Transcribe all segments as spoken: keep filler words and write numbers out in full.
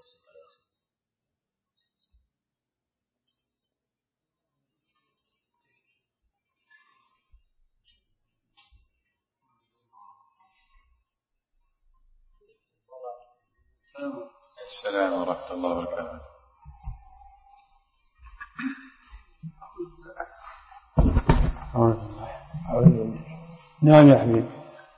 السلام ورحمة الله وبركاته. نعم يا حبيبي.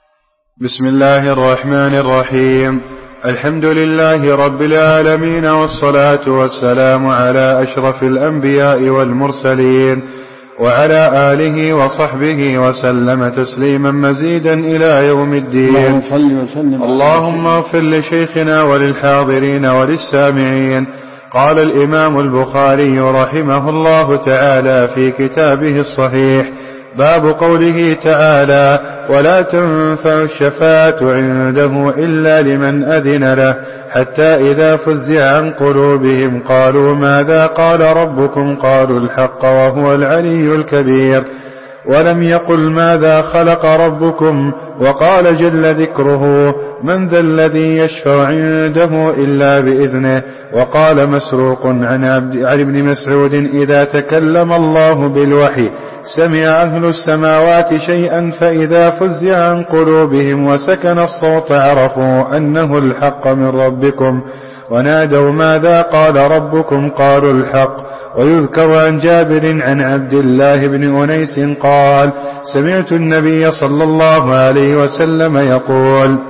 بسم الله الرحمن الرحيم. الحمد لله رب العالمين، والصلاة والسلام على أشرف الأنبياء والمرسلين وعلى آله وصحبه وسلم تسليما مزيدا إلى يوم الدين. اللهم اغفر لشيخنا وللحاضرين وللسامعين. قال الإمام البخاري رحمه الله تعالى في كتابه الصحيح: باب قوله تعالى: ولا تنفع الشفاعة عنده إلا لمن أذن له، حتى إذا فزع عن قلوبهم قالوا ماذا قال ربكم؟ قالوا الحق وهو العلي الكبير. ولم يقل ماذا خلق ربكم. وقال جل ذكره: من ذا الذي يشفع عنده إلا بإذنه. وقال مسروق عن ابن مسعود: إذا تكلم الله بالوحي سمع أهل السماوات شيئا، فإذا فزع عن قلوبهم وسكن الصوت عرفوا أنه الحق من ربكم، ونادوا ماذا قال ربكم؟ قالوا الحق. ويذكر عن جابر عن عبد الله بن أنيس قال: سمعت النبي صلى الله عليه وسلم يقول: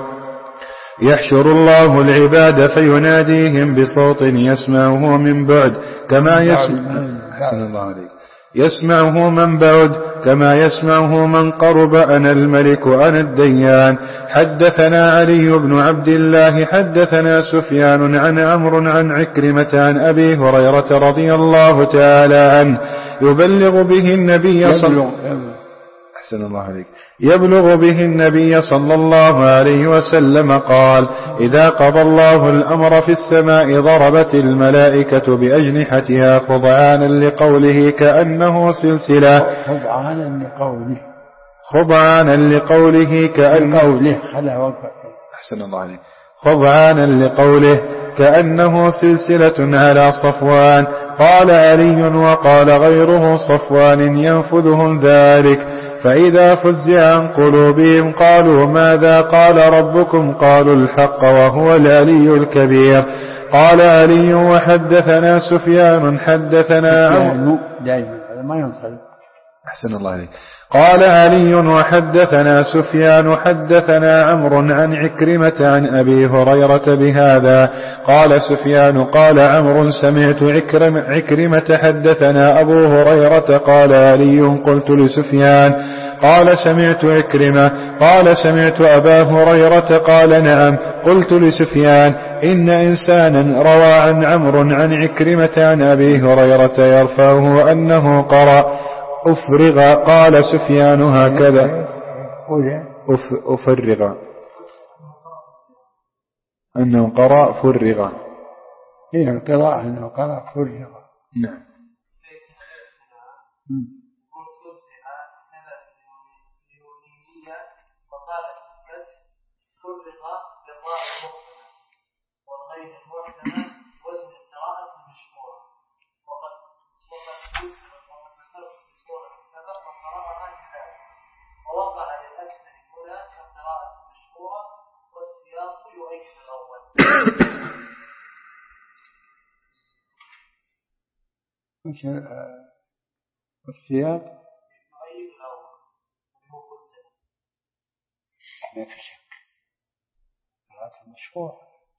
يحشر الله العباد فيناديهم بصوت يسمعه من بعد كما يسمع أحسن الله عليك يسمعه من بعد كما يسمعه من قرب: أنا الملك أنا الديان. حدثنا علي بن عبد الله حدثنا سفيان عن عمرو عن عكرمة عن أبي هريرة رضي الله تعالى عنه يبلغ به النبي صلى أحسن الله عليك يبلغ به النبي صلى الله عليه وسلم قال: إذا قضى الله الأمر في السماء ضربت الملائكة بأجنحتها خضعانا لقوله كأنه سلسلة خضعانا لقوله خضعانا لقوله كأنه أحسن الله عليك خضعانا لقوله كأنه سلسلة على صفوان. قال علي: وقال غيره صفوان ينفذهم ذلك. فإذا فزع عن قلوبهم قالوا ماذا قال ربكم؟ قالوا الحق وهو العلي الكبير. قال علي: وحدثنا سفيان حدثنا عمرو دائما ما ينصرف أحسن الله عليك. قال علي: وحدثنا سفيان حدثنا عمرو عن عكرمة عن أبي هريرة بهذا. قال سفيان: قال عمرو: سمعت عكرم عكرمة حدثنا أبو هريرة. قال علي: قلت لسفيان: قال سمعت عكرمة. قال: سمعت أبا هريرة. قال: نعم. قلت لسفيان: إن إنسانا روى عن عمرو عن عكرمة عن أبي هريرة يرفعه أنه قرأ أفرغ. قال سفيان: هكذا أف أفرغ أنه قرأ فرغ. هي القراءة أنه قرأ فرغ. نعم. وش السياق؟ ما في شك قراءة مشهورة.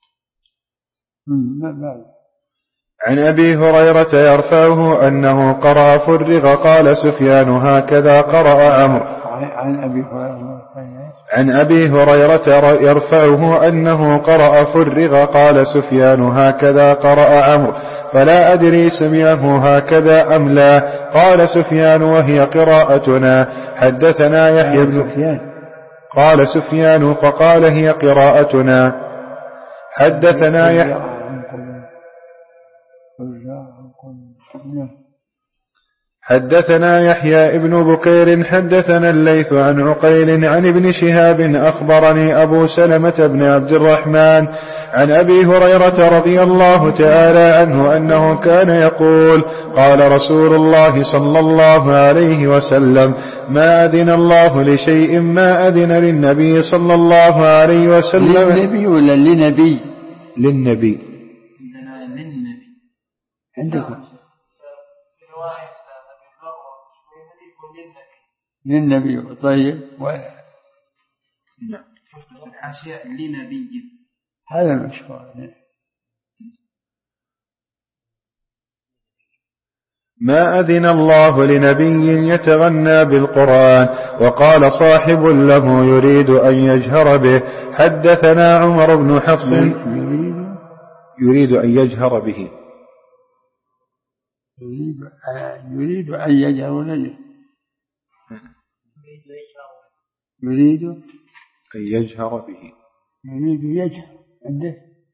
عن أبي هريرة يرفعه أنه قرأ فرغ. قال سفيان: هكذا قرأ عمرو. عن أبي هريرة عن أبي هريرة يرفعه أنه قرأ فرغ. قال سفيان: هكذا قرأ عمرو، فلا أدري سمعه هكذا أم لا. قال سفيان: وهي قراءتنا. حدثنا يحيى بن قال سفيان: فقال: هي قراءتنا. حدثنا يحيى حدثنا يحيى ابن بكير حدثنا الليث عن عقيل عن ابن شهاب أخبرني أبو سلمة بن عبد الرحمن عن أبي هريرة رضي الله تعالى عنه أنه كان يقول قال رسول الله صلى الله عليه وسلم ما أذن الله لشيء ما أذن للنبي صلى الله عليه وسلم. للنبي ولا لنبي؟ للنبي. عندكم للنبي. طيب ولا الحاشية لنبي هذا مشهور. ما أذن الله لنبي يتغنى بالقرآن. وقال صاحب له يريد أن يجهر به. حدثنا عمر بن حفص يريد أن يجهر به. يريد أن يجهر له. يريد أن يجهر به. يريد يجهر عنده.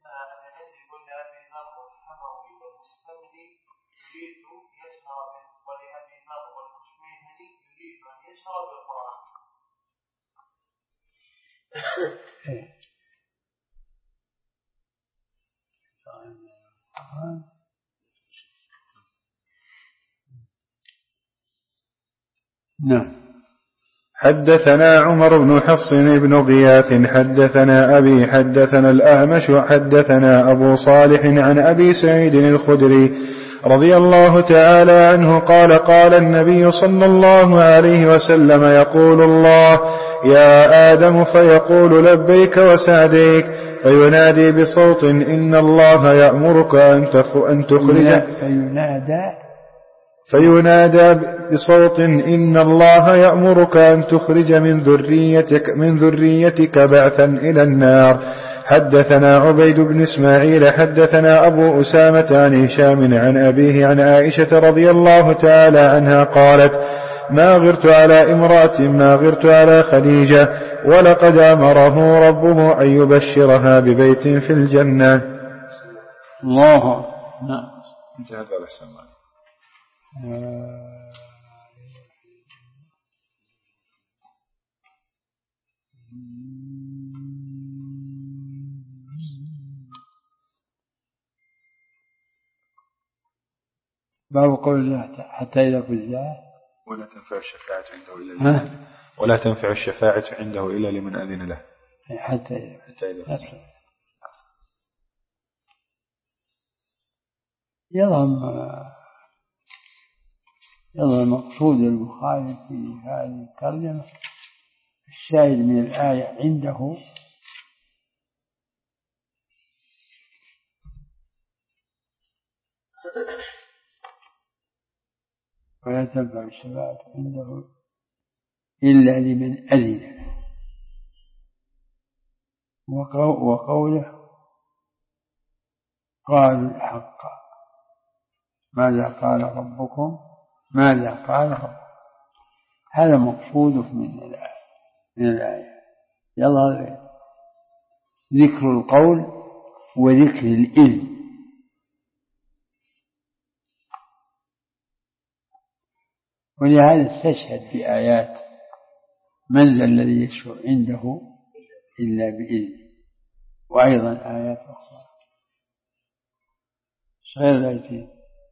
نعم. حدثنا عمر بن حفص بن غياث حدثنا أبي حدثنا الأعمش حدثنا أبو صالح عن أبي سعيد الخدري رضي الله تعالى عنه قال قال النبي صلى الله عليه وسلم يقول الله يا آدم فيقول لبيك وسعديك فينادي بصوت إن الله يأمرك أن تخرج فينادى فينادى بصوت إن الله يأمرك أن تخرج من ذريتك, من ذريتك بعثا إلى النار. حدثنا عبيد بن إسماعيل حدثنا أبو أسامة عن هشام عن أبيه عن عائشة رضي الله تعالى عنها قالت ما غرت على امرأة ما غرت على خديجة ولقد أمره ربه أن يبشرها ببيت في الجنة. الله. نعم. انتهى هذا الأحسن. باب قول الله حتى إذا فزع ولا تنفع الشفاعة عنده إلا لمن ولا تنفع الشفاعة عنده إلا لمن أذن له. حتى حتى إذا فزع. يظهر يظهر مقصود البخاري في هذه الترجمة الشاهد من الآية عنده ولا تنفع الشفاعة عنده إلا لمن أذن له وقوله قالوا الحق ماذا قال ربكم ماذا قال ربكم. هذا مقصود من الآية من الآية يظهر ذكر القول وذكر الإذن. ولهذا استشهد بآيات من ذا الذي يشفع عنده إلا بإذنه وأيضا آيات أخرى غير الآيتين.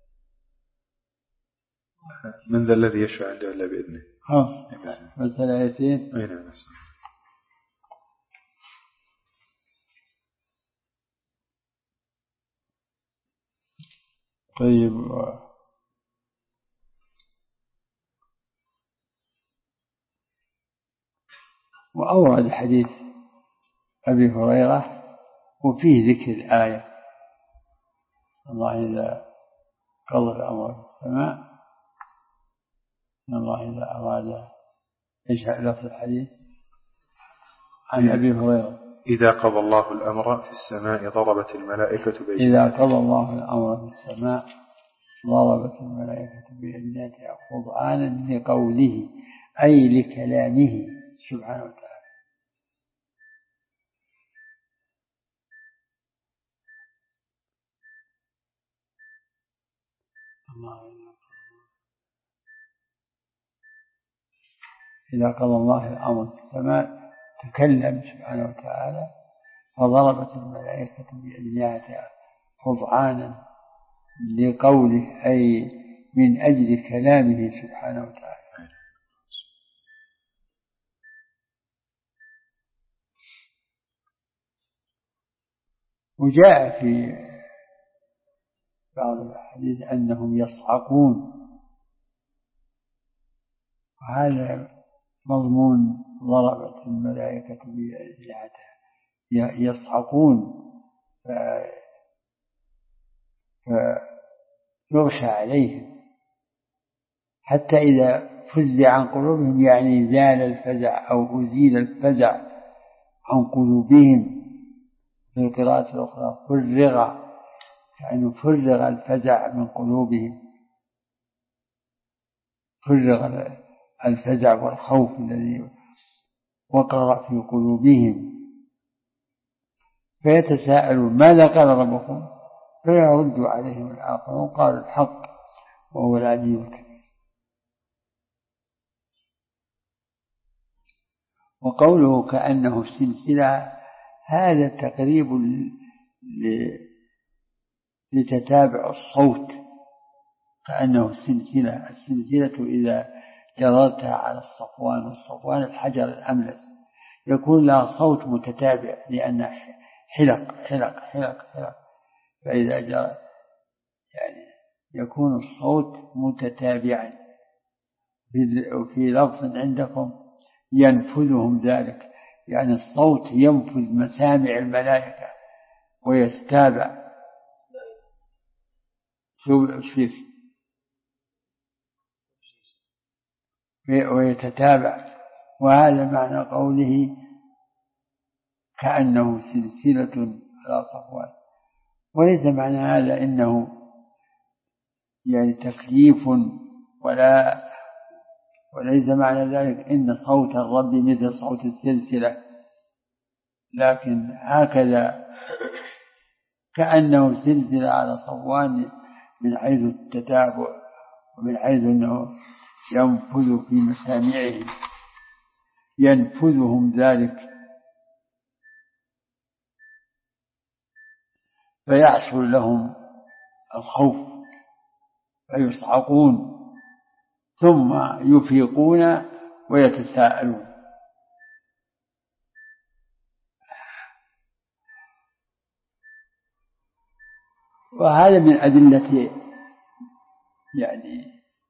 من ذا الذي يشفع عنده إلا بإذنه خمس مثل آيتين. أين نسأل. طيب. وأورد حديث أبي هريرة وفيه ذكر الآية الله إذا قضى الأمر في السماء إن الله إذا أراد يشاء لفظ الحديث عن أبي هريرة إذا قضى الله الأمر في السماء ضربت الملائكة بأجنحتها. إذا قضى الله الأمر في السماء ضربت الملائكة بأجنحتها قرآنا لقوله أي لكلامه سبحانه وتعالى. الله إذا قضى الله الأمر في السماء تكلم سبحانه وتعالى فضربت الملائكة بأجنحتها خضعانا لقوله أي من أجل كلامه سبحانه وتعالى. وجاء في بعض الحديث أنهم يصعقون، وهذا مضمون ضربت الملائكة بأجنحتها يصعقون فيغشى عليهم حتى إذا فزع عن قلوبهم، يعني زال الفزع أو أزيل الفزع عن قلوبهم. في القراءة الأخرى فرغ، يعني فرغ الفزع من قلوبهم، فرغ الفزع والخوف الذي وقر في قلوبهم، فيتساءلون ماذا قال ربكم؟ فيرد عليهم الآخرون قال الحق وهو العلي الكبير. وقوله كأنه سلسلة هذا تقريب لتتابع الصوت، كأنه سلسلة. السلسلة إذا جررتها على الصفوان، والصفوان الحجر الأملس، يكون لها صوت متتابع لأنها حلق حلق حلق حلق، فإذا جرى يعني يكون الصوت متتابعا. وفي لفظ عندكم ينفذهم ذلك، يعني الصوت ينفذ مسامع الملائكة ويستابع ويتتابع. وهذا معنى قوله كأنه سلسلة على صفوان. وليس معنى هذا إنه يعني تكليف، ولا وليس معنى ذلك إن صوت الرب مثل صوت السلسلة، لكن هكذا كأنه سلسلة على صفوان من حيث التتابع، ومن حيث أنه ينفذ في مسامعهم، ينفذهم ذلك فيحصل لهم الخوف فيصعقون ثم يفيقون ويتساءلون. وهذا من أدلة يعني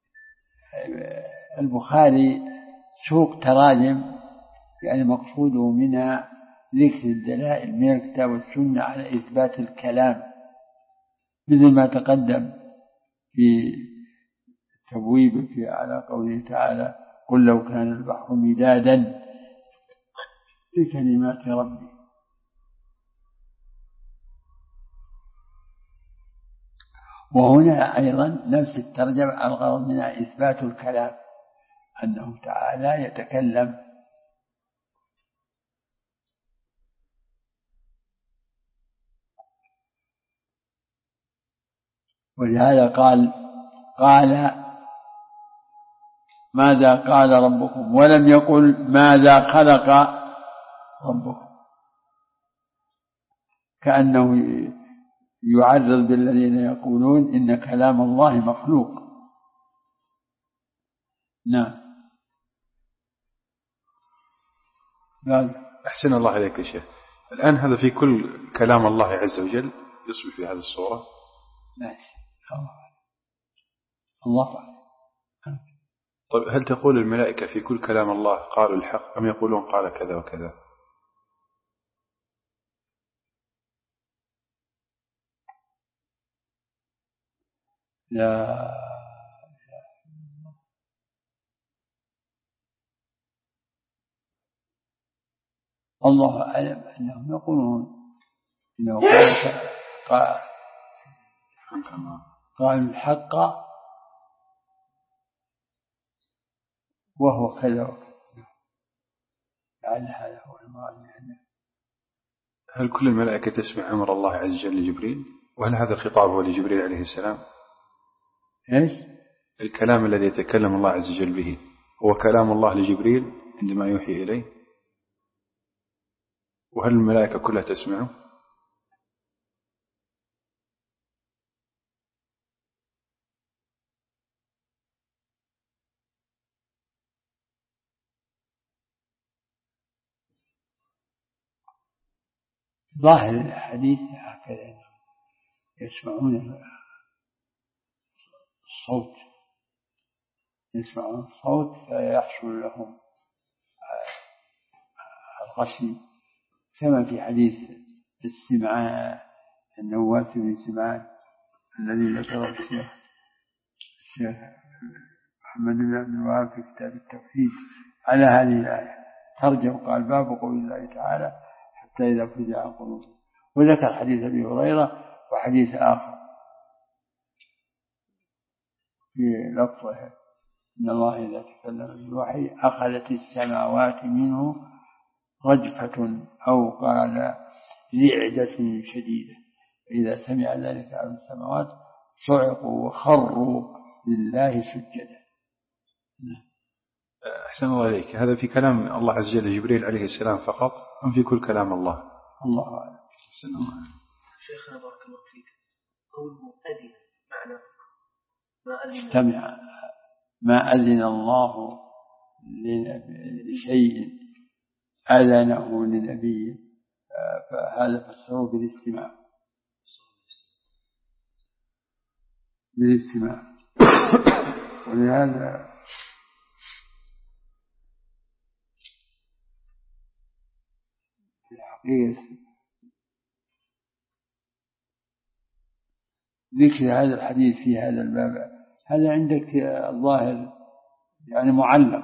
البخاري سوق تراجم، يعني مقصوده منها ذكر الدلائل من الكتاب والسنة على إثبات الكلام، مثل ما تقدم في تبويب في على قوله تعالى قل لو كان البحر مدادا لكلمات ربي. وهنا أيضا نفس الترجمة الغرض منها إثبات الكلام، أنه تعالى يتكلم. ولهذا قال قال ماذا قال ربكم ولم يقل ماذا خلق ربكم، كأنه يعرض بالذين يقولون إن كلام الله مخلوق. نعم. أحسن الله عليك يا شيخ. الآن هذا في كل كلام الله عز وجل يصبح في هذه الصورة؟ ماشي. الله أعلم. طيب هل تقول الملائكة في كل كلام الله قالوا الحق أم يقولون قال كذا وكذا؟ لا الله أعلم أنهم يقولون إنه قال قال الحق وهو كذا وكذا، لعل هذا هو المراد منه. هل كل الملائكة تسمع أمر الله عز وجل لجبريل؟ وهل هذا الخطاب هو لجبريل عليه السلام؟ إيش؟ الكلام الذي يتكلم الله عز وجل به هو كلام الله لجبريل عندما يوحي إليه؟ وهل الملائكة كلها تسمعه؟ ظاهر الحديث هكذا يسمعون الصوت يسمعون الصوت فيحصل لهم الغشي، كما في حديث السمعان النواس بن سمعان الذي ذكره الشيخ الشيخ محمد بن عبد الوهاب في كتاب التوحيد على هذه الآية، ترجم قال باب قول الله تعالى حتى إذا فزع عن قلوبهم، وذكر حديث أبي هريرة وحديث آخر في لفظه إن الله إذا تكلم بالوحي أخذت السماوات منه رجفة أو قال رعدة شديدة، فإذا سمع ذلك أهل السماوات صعقوا وخروا لله سجدا. أحسن الله إليك، هذا في كلام الله عز وجل جبريل عليه السلام فقط أم في كل كلام الله؟ الله أعلم. أحسن الله. شيخنا بارك الله فيك، قوله أذن معنى ما أذن استمع ما أذن الله لشيء أذنه لنبي، فهذا فسره بالاستماع بالاستماع ولهذا في الحقيقة ذكر هذا الحديث في هذا الباب هذا عندك الظاهر يعني معلق،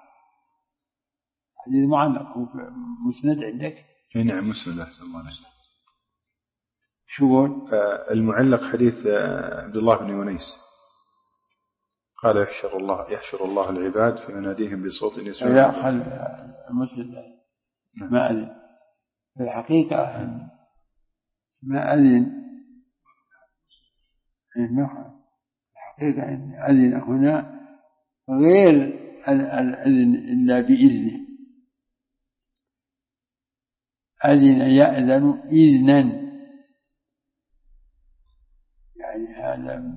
حديث معلق هو مسند عندك؟ نعم مسند. أحسن الله عليك. شو قول؟ المعلق حديث عبد الله بن يونيس قال يحشر الله يحشر الله العباد فيناديهم بصوت يسمع. لا خل المسند ما أذن في الحقيقة ما أذن الحقيقة أن أذن هنا غير الأذن إلا بإذنه، أذن يأذن إذنا، يعني هذا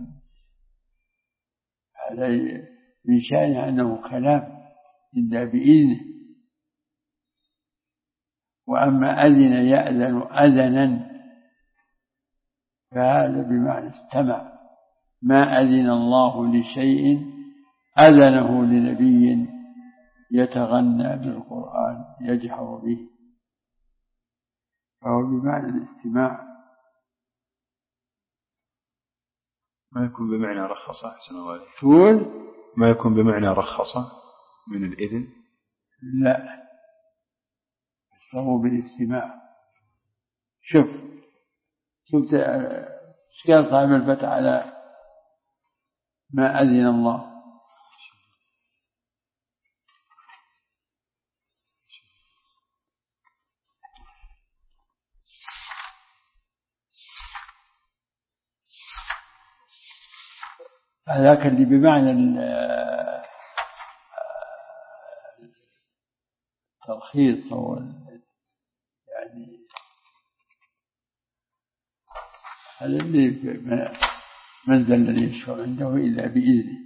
هذا من شأنه أنه كلام إلا بإذنه، وأما أذن يأذن أذنا فهذا بمعنى استمع، ما أذن الله لشيء أذنه لنبي يتغنى بالقرآن يجهر به، فهو بمعنى الاستماع. ما يكون بمعنى رخصة. أحسن الله عليك. تقول ما يكون بمعنى رخصة من الإذن؟ لا، فهو بالاستماع. شوف شفت ايش قال صاحب الفتح على ما أذن الله؟ هذاك اللي بمعنى الترخيص أو يعني هذا اللي من ذا الذي يشفع عنده إلا بإذنه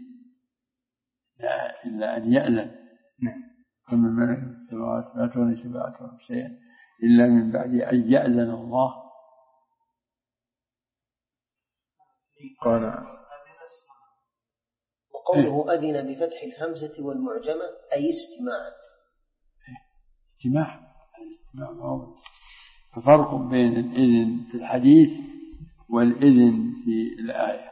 إلا أن يأذن. كل من ملك السماوات ما تغني شفاعتهم شيئا إلا من بعد أن يأذن الله. قال وقوله أذن بفتح الهمزة والمعجمة أي استماعا. استماع الاستماع هو ففرق بين الإذن في الحديث والإذن في الآية.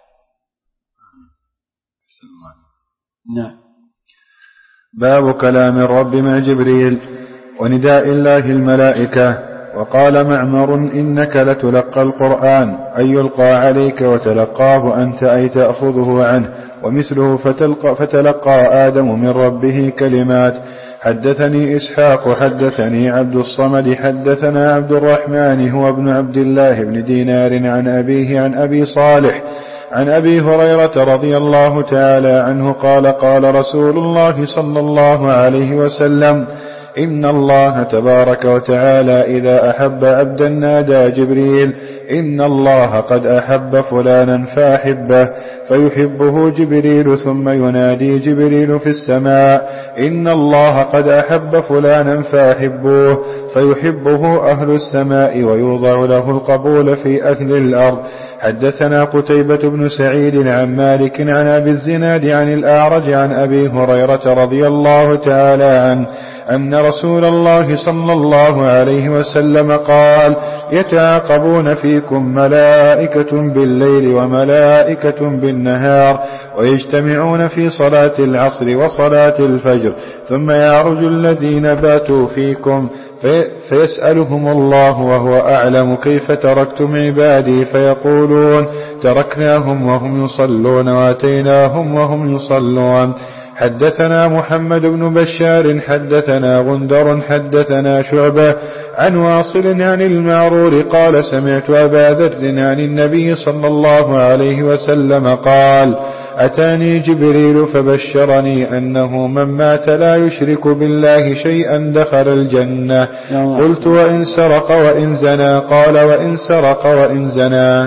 نعم. باب كلام الرب مع جبريل ونداء الله الملائكة. وقال معمر إنك لتلقى القرآن أي يلقى عليك وتلقاه أنت أي تأخذه عنه، ومثله فتلقى, فتلقى آدم من ربه كلمات. حدثني إسحاق حدثني عبد الصمد حدثنا عبد الرحمن هو ابن عبد الله بن دينار عن أبيه عن أبي صالح عن أبي هريرة رضي الله تعالى عنه قال قال رسول الله صلى الله عليه وسلم إن الله تبارك وتعالى إذا أحب عبدا نادى جبريل إن الله قد أحب فلانا فأحبه فيحبه جبريل ثم ينادي جبريل في السماء إن الله قد أحب فلانا فأحبوه فيحبه أهل السماء ويوضع له القبول في أهل الأرض. حدثنا قتيبة بن سعيد عن مالك عن أبي الزناد عن الأعرج عن أبي هريرة رضي الله تعالى عنه أن رسول الله صلى الله عليه وسلم قال يتعاقبون فيكم ملائكة بالليل وملائكة بالنهار ويجتمعون في صلاة العصر وصلاة الفجر ثم يعرج الذين باتوا فيكم في فيسألهم الله وهو أعلم كيف تركتم عبادي فيقولون تركناهم وهم يصلون واتيناهم وهم يصلون. حدثنا محمد بن بشار حدثنا غندر حدثنا شعبة عن واصل عن المعرور قال سمعت أبا ذر عن النبي صلى الله عليه وسلم قال أتاني جبريل فبشرني أنه من مات لا يشرك بالله شيئا دخل الجنة. قلت وإن سرق وإن زنى قال وإن سرق وإن زنى.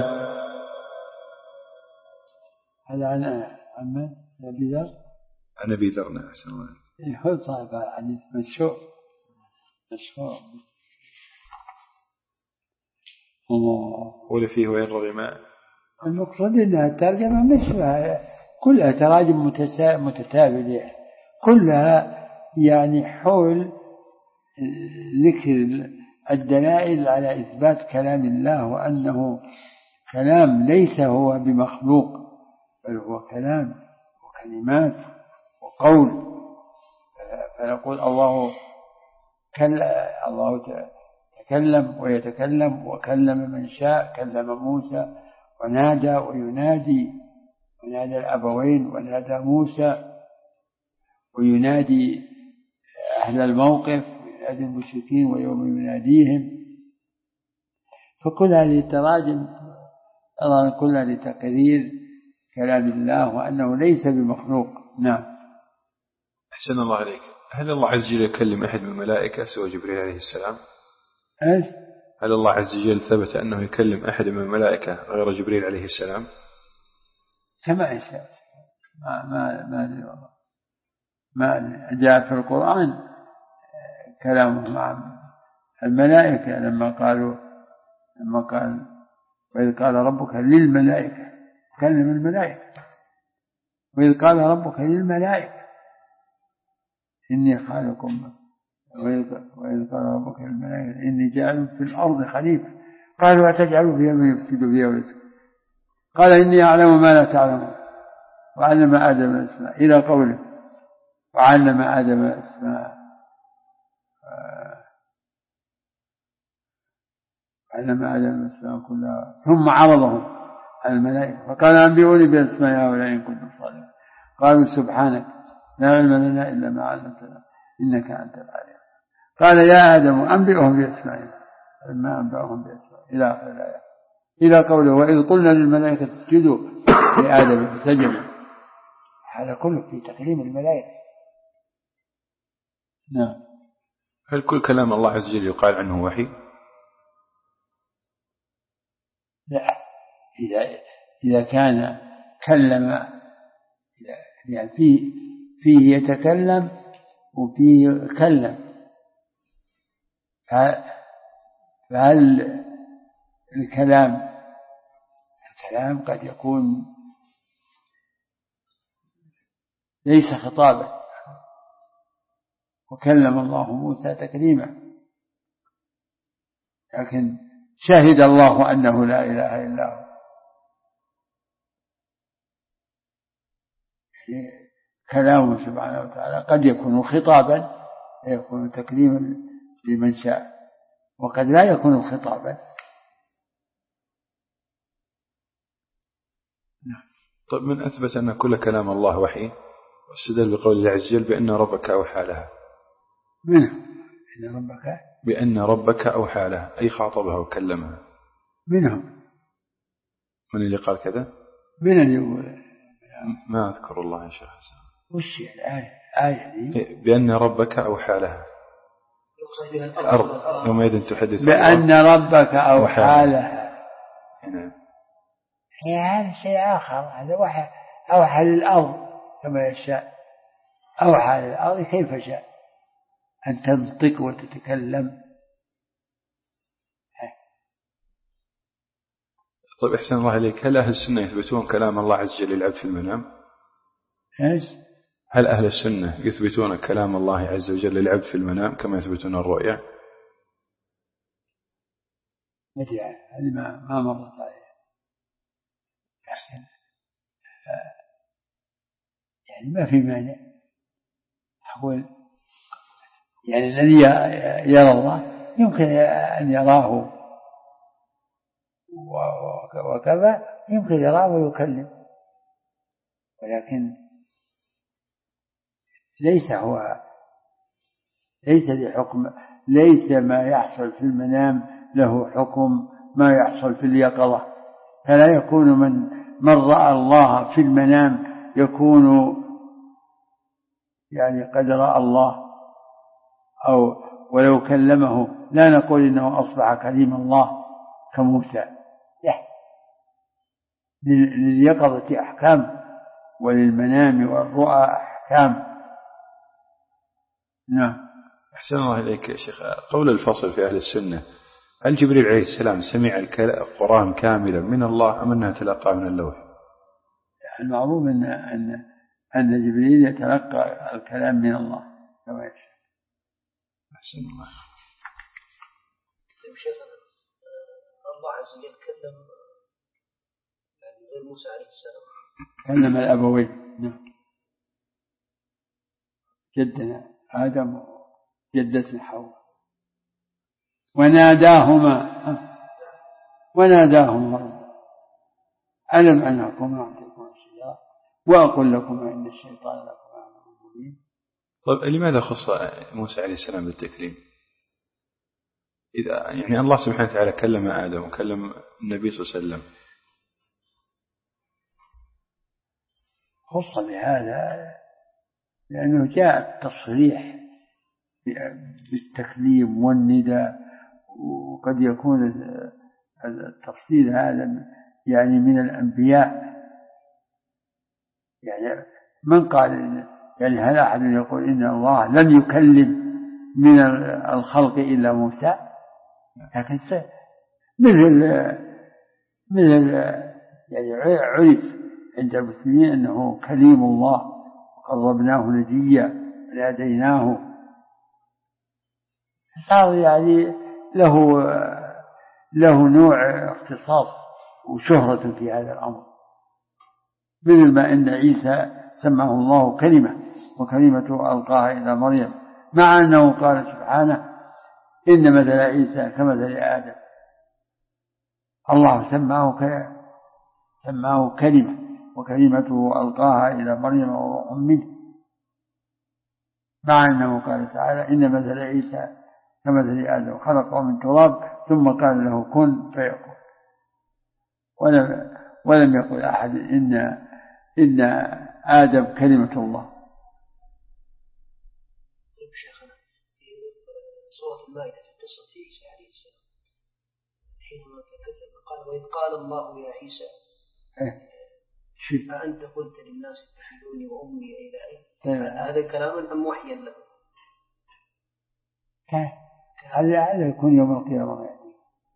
هذا عن عن أبي ذر عن أبي ذر أحسن الله هو صاحب الحديث مشهور مشهور قول فيه وين رغم المقصود أنها الترجمة مش كلها تراجم متتابعة كلها يعني حول ذكر الدلائل على إثبات كلام الله وأنه كلام ليس هو بمخلوق بل هو كلام وكلمات وقول. فنقول الله الله تكلم ويتكلم وكلم من شاء كلم موسى ونادى وينادي ونادى الأبوين ونادى موسى وينادي أهل الموقف وينادي المشركين ويوم يناديهم. فكل هذه التراجم أظن كلها لتقرير كلام الله وأنه ليس بمخلوق. نعم. أحسن الله عليك. هل الله عز وجل يكلم أحد من الملائكة سوى جبريل عليه السلام؟ إيش؟ هل الله عز وجل ثبت أنه يكلم أحد من الملائكة غير جبريل عليه السلام؟ كما يشاء ما ما ما ما جاء في القرآن كلامه مع الملائكة لما قالوا لما قال وإذ قال ربك للملائكة كلم الملائكة وإذ قال ربك للملائكة إني خالق وإذ قال ربك للملائكة إني جاعل في الأرض خليفة قالوا أتجعل فيها من يفسد فيها ويسكت قال إني أعلم ما لا تعلمون وعلم آدم الأسماء إلى قوله وعلم آدم الأسماء علم آدم الأسماء كلها ثم عرضهم على الملائكة فقال أنبئوني بأسماء هؤلاء إن كنتم صادقين قالوا سبحانك لا علم لنا إلا ما علمتنا إنك أنت العليم. قال يا آدم أنبئهم بأسمائهم فلما أنبأهم بأسمائهم إلى آخر الآية إلى قوله وإذ قلنا للملائكة اسجدوا لآدم فسجدوا. هذا كله في تكريم الملائكة. نعم. هل كل كلام الله عز وجل يقال عنه وحي؟ لا. إذا إذا كان كلم يعني فيه فيه يتكلم وفيه كلم فهل الكلام الكلام قد يكون ليس خطابا وكلم الله موسى تكليما لكن شهد الله أنه لا إله إلا هو. كلامه سبحانه وتعالى قد يكون خطابا يكون تكليما لمن شاء وقد لا يكون خطابا. طيب من أثبت أن كل كلام الله وحي واستدل بقول الله عز وجل بأن ربك أوحى لها؟ منه إن ربك بأن ربك أوحى لها أي خاطبها وكلمها. منهم من اللي قال كذا؟ من اللي يقول؟ ما أذكر الله يا شيخ حسن. وش الآية؟ الآية دي بأن ربك أوحى لها الأرض يومئذ تحدث بأن ربك أوحى لها. نعم. هذا شيء آخر، هذا وحى أوحى للأرض كما يشاء، أوحى للأرض كيف شاء أن تنطق وتتكلم. طيب أحسن الله عليك، هل أهل السنة يثبتون كلام الله عز وجل للعبد في المنام؟ إيش؟ هل أهل السنة يثبتون كلام الله عز وجل للعبد في المنام كما يثبتون الرؤيا؟ ما أدري، هذه ما ما مرت علي. يعني ما في مانع أقول يعني الذي يرى الله يمكن أن يراه وكذا، يمكن يراه ويكلم، ولكن ليس هو ليس لحكم، ليس ما يحصل في المنام له حكم ما يحصل في اليقظة. فلا يكون من من رأى الله في المنام يكون يعني قد رأى الله، أو ولو كلمه لا نقول إنه أصبح كليم الله كموسى. لليقظة أحكام وللمنام والرؤى أحكام. نعم. أحسن الله إليك يا شيخ، قول الفصل في أهل السنة، هل جبريل عليه السلام سمع القرآن كاملا من الله أم أنها تلقى من اللوح؟ المعروف أن أن أن جبريل يتلقى الكلام من الله كما يشاء. أحسن الله. طيب شيخنا، الله عز وجل كلم يعني غير موسى عليه السلام، كلم الأبوين. نعم. جدنا آدم وجدتنا حواء، وناداهما وناداهما رب ألم أنهكما عن تلكما الشجرة وأقول لكما إن الشيطان لكما عدو مبين. طيب لماذا خص موسى عليه السلام بالتكليم؟ إذا يعني الله سبحانه وتعالى كلم آدم وكلم النبي صلى الله عليه وسلم. خص بهذا لأنه جاء التصريح بالتكليم والنداء، وقد يكون التفصيل هذا يعني من الأنبياء. يعني من قال يعني هل أحد يقول إن الله لم يكلم من الخلق إلا موسى؟ لكن مثل مثل يعني عرف عند المسلمين أنه كليم الله وقربناه نجيا وناديناه، صار يعني له له نوع اختصاص وشهرة في هذا الأمر، مثل ما أن عيسى سماه الله كلمة وكلمته ألقاها إلى مريم، مع أنه قال سبحانه إن مثل عيسى كمثل آدم. الله سماه سماه كلمة وكلمته ألقاها إلى مريم وروح منه، مع أنه قال تعالى إن مثل عيسى كمثل آدم خلقه من تراب ثم قال له كن فيكون. ولم ولم يقل أحد إن إن آدم كلمة الله. طيب شيخنا، في سورة المائدة في قصة عيسى عليه السلام حينما تكلم قال وإذ قال الله يا عيسى أأنت قلت للناس اتخذوني وأمي إلهين؟ هذا كلام أم وحيا له؟ هذا هذا يكون يوم القيامة يعني.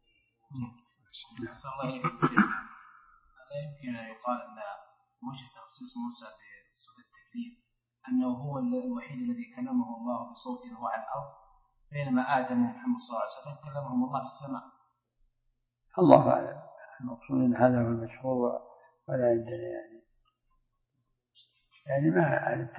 لا يمكن أن يقال أن وجه تخصيص موسى بصفة التكليم أنه هو الوحيد الذي كلمه الله بصوت هو على الأرض، بينما آدم ومحمد صلى الله عليه وسلم كلمهم الله في السماء. الله أعلم. المقصود أن هذا هو المشهور ولا عندنا يعني يعني ما أعرف.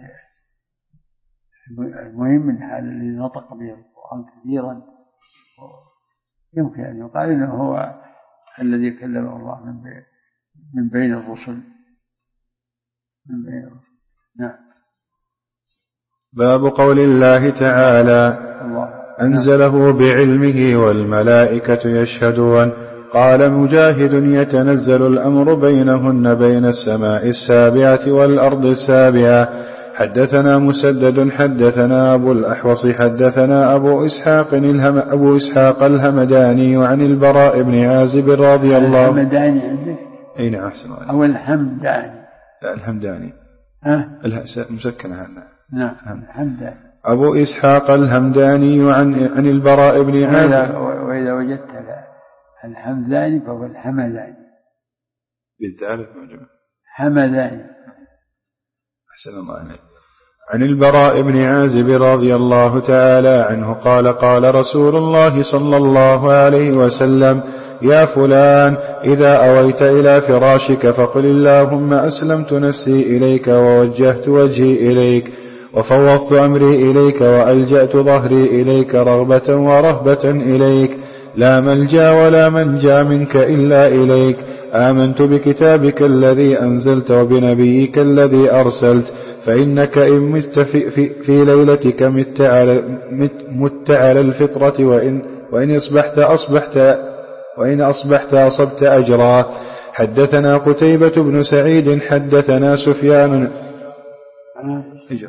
المهم من هذا الذي نطق به القرآن كثيرا يمكن أن يقال إنه هو الذي كلمه الله من بين من بين الرسل من بين الرسل. نعم. باب قول الله تعالى الله. أنزله بعلمه والملائكة يشهدون قال مجاهد يتنزل الأمر بينهن بين السماء السابعة والأرض السابعة. حدثنا مسدد حدثنا أبو الأحوص حدثنا أبو إسحاق, الهم أبو إسحاق الهمداني عن البراء بن عازب رضي الله عنه. الهمداني عندك؟ أين أحسن عليك؟ أو الحمداني؟ لا الهمداني. أه؟ مسكنة هنا. نعم الحمداني. أبو إسحاق الهمداني عن عن البراء بن عازب. وإذا وجدت الحمداني فهو الحمداني بالذال المعجم. حمداني. أحسن الله عليك. عن البراء بن عازب رضي الله تعالى عنه قال قال رسول الله صلى الله عليه وسلم: يا فلان إذا أويت إلى فراشك فقل اللهم أسلمت نفسي إليك ووجهت وجهي إليك وفوضت أمري إليك وألجأت ظهري إليك رغبة ورهبة إليك لا ملجأ ولا منجا منك إلا إليك آمنت بكتابك الذي أنزلت وبنبيك الذي أرسلت فإنك إن مت في, في, في ليلتك مت على, مت على الفطرة وإن, وإن أصبحت أصبحت وإن أصبحت أصبت أجرا. حدثنا قتيبة بن سعيد حدثنا سفيان. أجر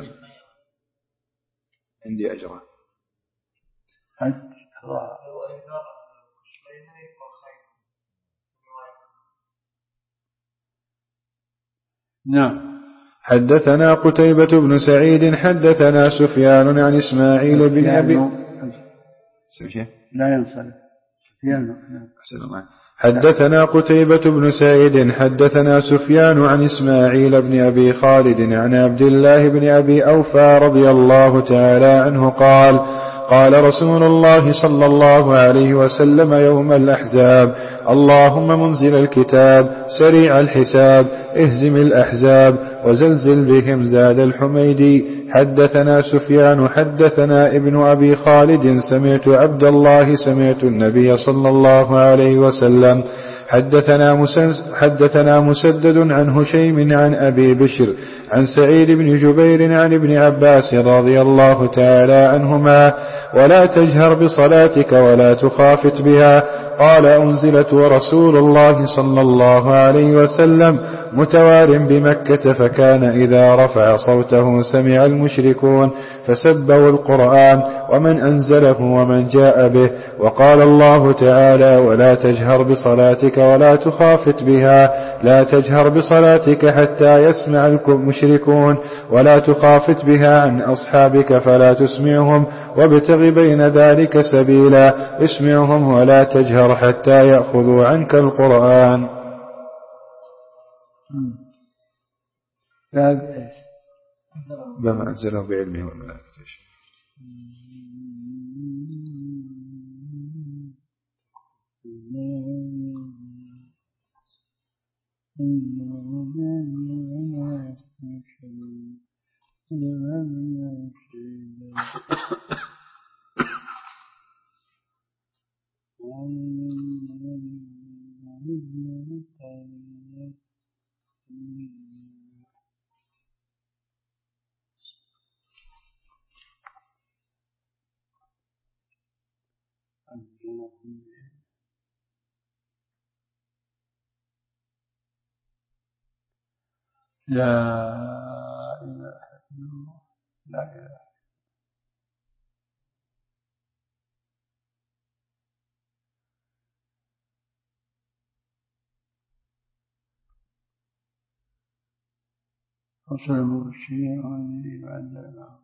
عندي أجرا. نعم. حدثنا قتيبة بن سعيد حدثنا سفيان عن إسماعيل بن أبي لا ينصرف سفيان. حدثنا قتيبة بن سعيد حدثنا سفيان عن إسماعيل بن أبي خالد عن عبد الله بن أبي أوفى رضي الله تعالى عنه قال قال رسول الله صلى الله عليه وسلم يوم الأحزاب: اللهم منزل الكتاب سريع الحساب اهزم الأحزاب وزلزل بهم. زاد الحميدي: حدثنا سفيان حدثنا ابن أبي خالد سمعت عبد الله سمعت النبي صلى الله عليه وسلم. حدثنا, حدثنا مسدد عن هشيم عن أبي بشر عن سعيد بن جبير عن ابن عباس رضي الله تعالى عنهما: ولا تجهر بصلاتك ولا تخافت بها. قال: أنزلت ورسول الله صلى الله عليه وسلم متوار بمكة فكان إذا رفع صوته سمع المشركون فسبوا القرآن ومن أنزله ومن جاء به. وقال الله تعالى: ولا تجهر بصلاتك ولا تخافت بها. لا تجهر بصلاتك حتى يسمع المشركون ولا تخافت بها عن أصحابك فلا تسمعهم وابتغ بين ذلك سبيلا. اسمعهم ولا تجهر حتى يأخذوا عنك القرآن. باب ايش؟ بما أنزله بعلمه والملائكة. لا إله إلا الله. لا إله. وصل المرشدين وعند الله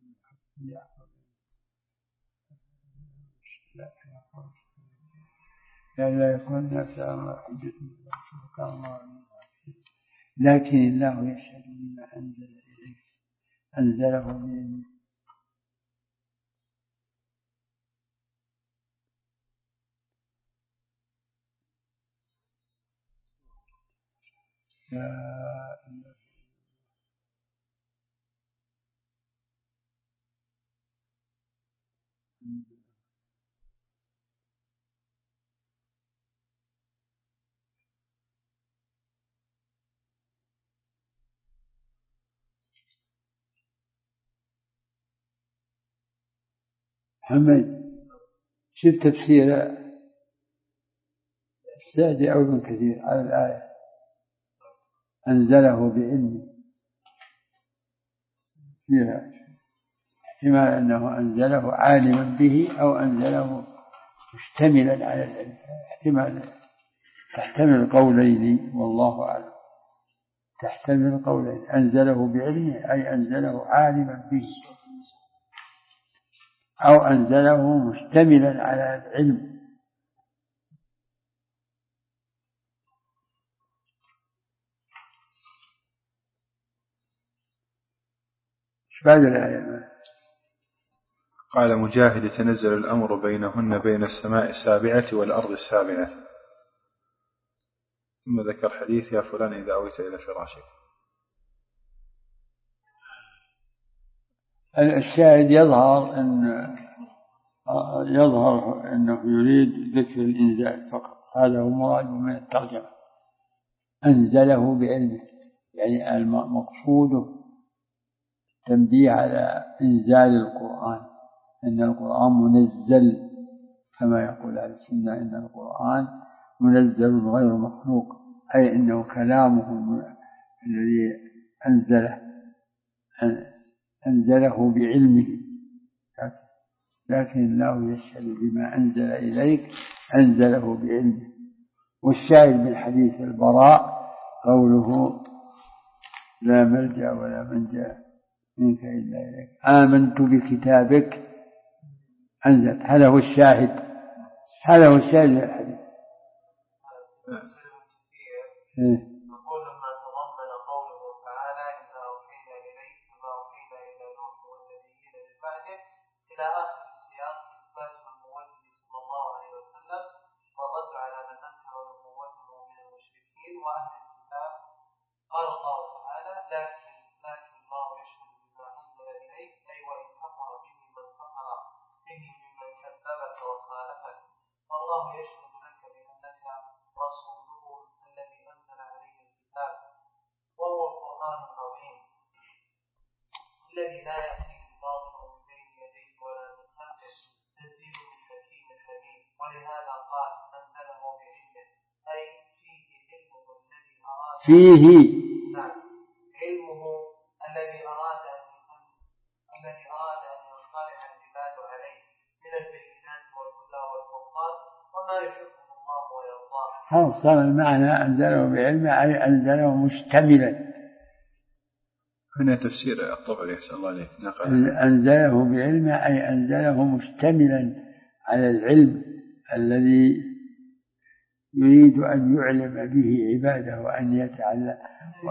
لا لا يكون الناس على حجة الله، لكن الله يشهد بما أنزل إليك أنزله من لا إله. محمد شوف تفسير السعدي أو ابن كثير على الآية أنزله بعلمه فيها احتمال أنه أنزله عالما به أو أنزله مشتملا على العلم، احتمال تحتمل قولين والله أعلم، تحتمل قولين أنزله بعلمه أي أنزله عالما به أو أنزله مشتملا على العلم. بعد الآية قال مجاهد يتنزل الأمر بينهن بين السماء السابعة والأرض السابعة، ثم ذكر حديث يا فلان إذا أويت إلى فراشك. الشاهد يظهر أن يظهر أنه يريد ذكر الإنزال فقط، هذا هو مراد من الترجمة. أنزله بعلمه يعني المقصود التنبيه على إنزال القرآن، إن القرآن منزل كما يقول أهل السنة، إن القرآن منزل غير مخلوق، أي إنه كلامه الذي أنزله أنزله بعلمه، لكن الله يشهد بما أنزل إليك أنزله بعلمه. والشاهد من حديث البراء قوله لا ملجأ ولا منجا منك إلا إليك، آمنت بكتابك أنزل، هذا هو الشاهد، هذا هو الشاهد من الحديث. نقول لما تضمن قوله تعالى إنا أوحينا إليك كما أوحينا إلى نوح والنبيين من بعده إلى آخر السياق إثبات نبوته صلى الله عليه وسلم والرد على من أنكر نبوته من المشركين وأهل الكتاب. قال الله تعالى لكن لكن الله يشهد بما أنزل إليك، أي وإن كفر به من كفر به ممن كذبك وخالفك والله يشهد لك بأنك رسوله الذي أنزل عليه الكتاب وهو القرآن العظيم الذي لا يأتيه الباطل من بين يديه ولا من خلفه تنزيل من حكيم حميد. ولهذا قال أنزله بعلمه، أي فيه علمه الذي أراد فيه نعم علمه الذي أراد أن الذي أراد أن يطلع العباد عليه من البينات والهدى والفرقان وما يحبه الله ويرضاه. حصل المعنى أنزله بعلمه أي أنزله مشتملا. هنا تفسير الطبري أحسن الله عليك نقل أنزله بعلمه أي أنزله مشتملا على العلم الذي يريد أن يعلم به عباده وأن يتعلم و...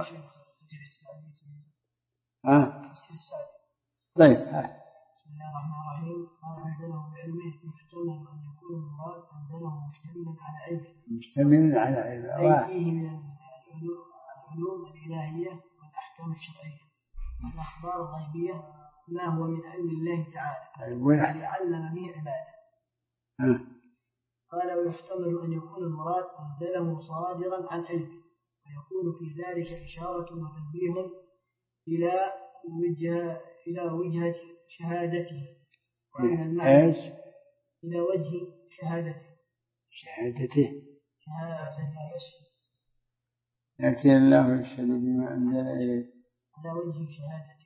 آه. طيب آه. بسم الله الرحمن الرحيم. قال أنزله بعلمه محتمل أن يكون المراد أنزله مشتملا على علمه مشتملا على علمه أي فيه من العلوم الإلهية والأحكام الشرعية والأخبار الغيبية ما هو من علم الله تعالى الذي علم به عباده. آه. قال ويحتمل أن يكون المراد أنزله صادرا عن علمه، ويكون في ذلك إشارة وتنبيه إلى وجه إلى وجهة شهادته وأن المعنى إلى وجه شهادته شهادته شهادته لكن الله يشهد بما أنزل إليه على وجه شهادته.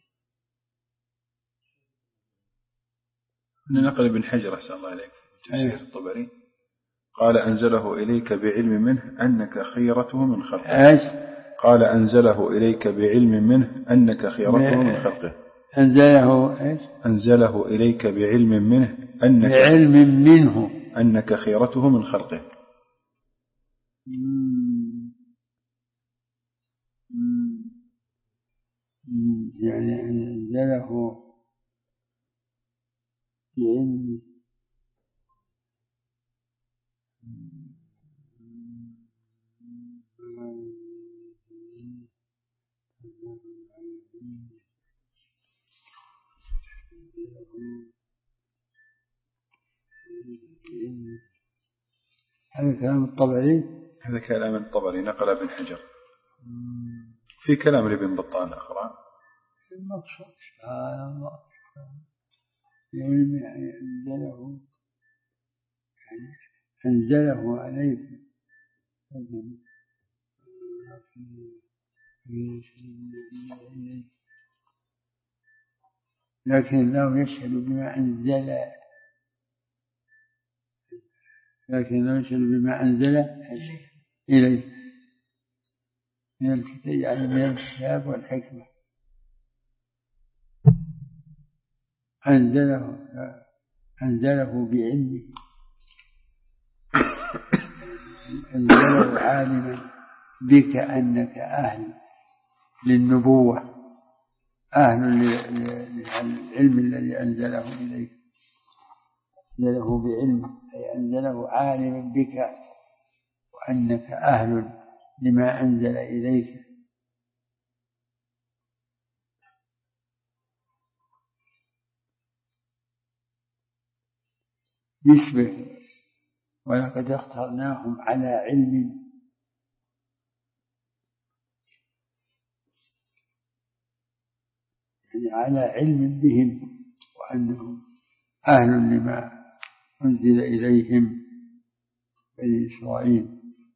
نقل ابن حجر أحسن الله عليك تفسير الطبري قال أنزله إليك بعلم منه أنك خيرته من خلقه. إيش؟ قال أنزله إليك بعلم منه أنك خيرته من خلقه. أنزله إيش؟ أنزله إليك بعلم منه أنك بعلم منه أنك خيرته من خلقه. مم. مم. يعني أنزله بعلم هذا كلام الطبري. هذا كلام الطبري نقل ابن حجر. في كلام لابن بطال آخر. المقصود سبحان الله يعني أنزله يعني أنزله عليك لكن الله يشهد بما أنزل لكن الله يشهد بما أنزل إليه من الكتاب، يعني من الكتاب والحكمة. أنزله أنزله بعلمه، أنزله عالما بك أنك أهل للنبوة، أهل للعلم الذي أنزله إليك. أنزله بعلمه أي أنزله عالما بك وأنك أهل لما أنزل إليك. يشبه ولقد اخترناهم على علم، يعني على علم بهم وأنهم أهل لما أنزل إليهم بني إسرائيل.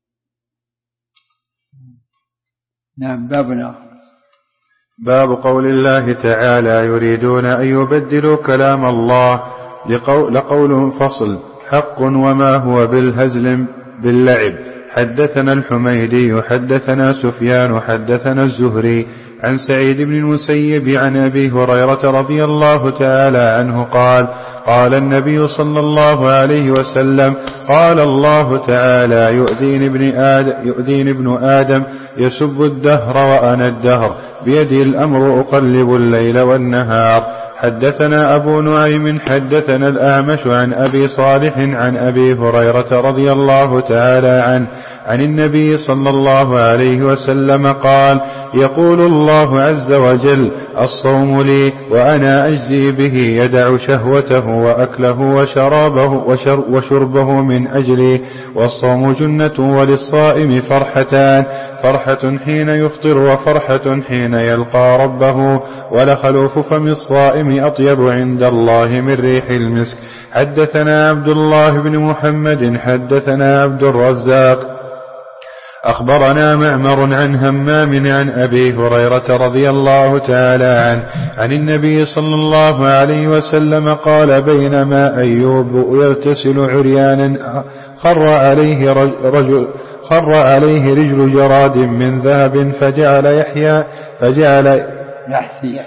نعم. باب آخر. باب قول الله تعالى: يريدون أن يبدلوا كلام الله، لقولهم فصل حق وما هو بالهزل باللعب. حدثنا الحميدي حدثنا سفيان حدثنا الزهري عن سعيد بن المسيب عن أبي هريرة رضي الله تعالى عنه قال: قال النبي صلى الله عليه وسلم: قال الله تعالى: يؤذين ابن آدم, يؤذين ابن آدم يسب الدهر وأنا الدهر، بيدي الأمر أقلب الليل والنهار. حدثنا أبو نعيم حدثنا الأعمش عن أبي صالح عن أبي هريرة رضي الله تعالى عنه عن النبي صلى الله عليه وسلم قال: يقول الله عز وجل: الصوم لي وأنا أجزي به، يدع شهوته وأكله وشرابه وشر وشربه من أجلي. والصوم جنة، وللصائم فرحتان: فرحة حين يفطر وفرحة حين يلقى ربه، ولخلوف فم الصائم أطيب عند الله من ريح المسك. حدثنا عبد الله بن محمد حدثنا عبد الرزاق أخبرنا معمر عن همام عن أبي هريرة رضي الله تعالى عنه عن النبي صلى الله عليه وسلم قال: بينما أيوب يغتسل عريانا خر عليه رجل خر عليه رجل جراد من ذهب فجعل يحيى فجعل يحثي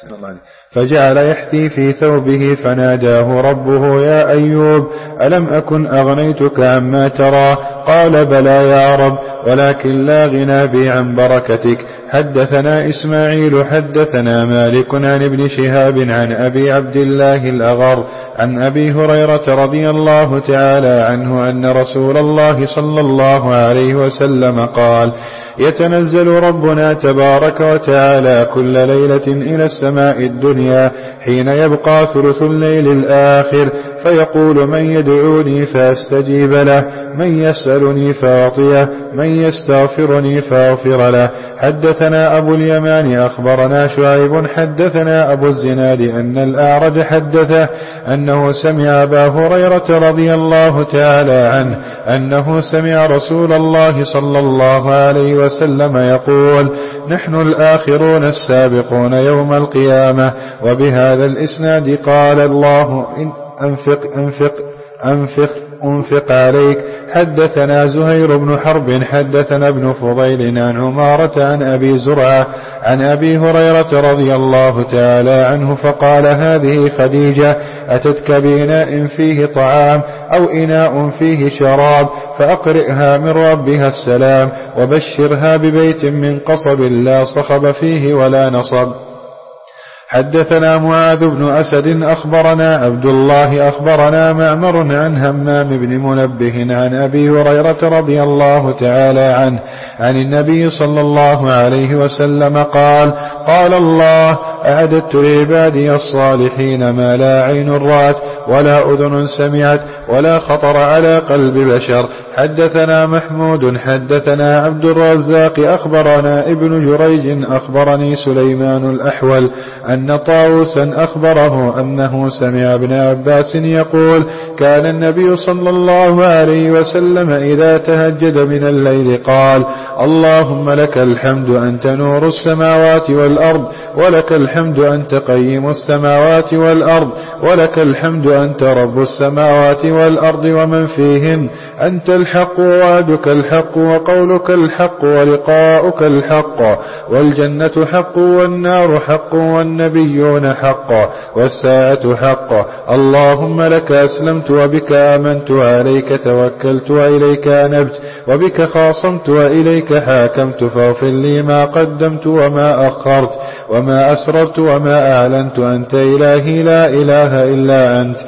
فجعل يحثي في ثوبه، فناداه ربه: يا أيوب، ألم أكن أغنيتك عما ترى؟ قال: بلى يا رب، ولكن لا غنى بي عن بركتك. حدثنا إسماعيل حدثنا مالك عن ابن شهاب عن أبي عبد الله الأغر عن أبي هريرة رضي الله تعالى عنه أن رسول الله صلى الله عليه وسلم قال: يتنزل ربنا تبارك وتعالى كل ليلة إلى السماء الدنيا حين يبقى ثلث الليل الآخر، فيقول: من يدعوني فأستجيب له، من يسألني فأعطيه، من يستغفرني فأغفر له. حدثنا أبو اليمان أخبرنا شعيب حدثنا أبو الزناد أن الأعرج حدثه أنه سمع أبا هريرة رضي الله تعالى عنه أنه سمع رسول الله صلى الله عليه وسلم يقول: نحن الآخرون السابقون يوم القيامة. وبهذا الإسناد قال الله: أنفق أنفق أنفق أنفق عليك. حدثنا زهير بن حرب حدثنا ابن فضيل عن عمارة عن أبي زرعة عن أبي هريرة رضي الله تعالى عنه فقال: هذه خديجة أتتك بإناء فيه طعام أو إناء فيه شراب، فأقرئها من ربها السلام، وبشرها ببيت من قصب لا صخب فيه ولا نصب. حدثنا معاذ بن أسد أخبرنا عبد الله أخبرنا معمر عن همام بن منبه عن أبي هريرة رضي الله تعالى عنه عن النبي صلى الله عليه وسلم قال: قال الله: أعددت لعبادي الصالحين ما لا عين رأت ولا أذن سمعت ولا خطر على قلب بشر. حدثنا محمود حدثنا عبد الرزاق أخبرنا ابن جريج أخبرني سليمان الأحول أن طاووسا أخبره أنه سمع ابن عباس يقول كان النبي صلى الله عليه وسلم إذا تهجد من الليل قال اللهم لك الحمد أنت نور السماوات والأرض ولك الحمد أنت قيم السماوات والأرض ولك الحمد أنت رب السماوات والأرض ومن فيهن أنت الحق ووعدك الحق وقولك الحق ولقاؤك الحق والجنة حق والنار حق والنبيون حق والساعة حق. اللهم لك أسلمت وبك آمنت وعليك توكلت وإليك أنبت وبك خاصمت وإليك حاكمت فاغفر لي ما قدمت وما أخرت وما أسررت وما أعلنت أنت إلهي لا إله إلا أنت.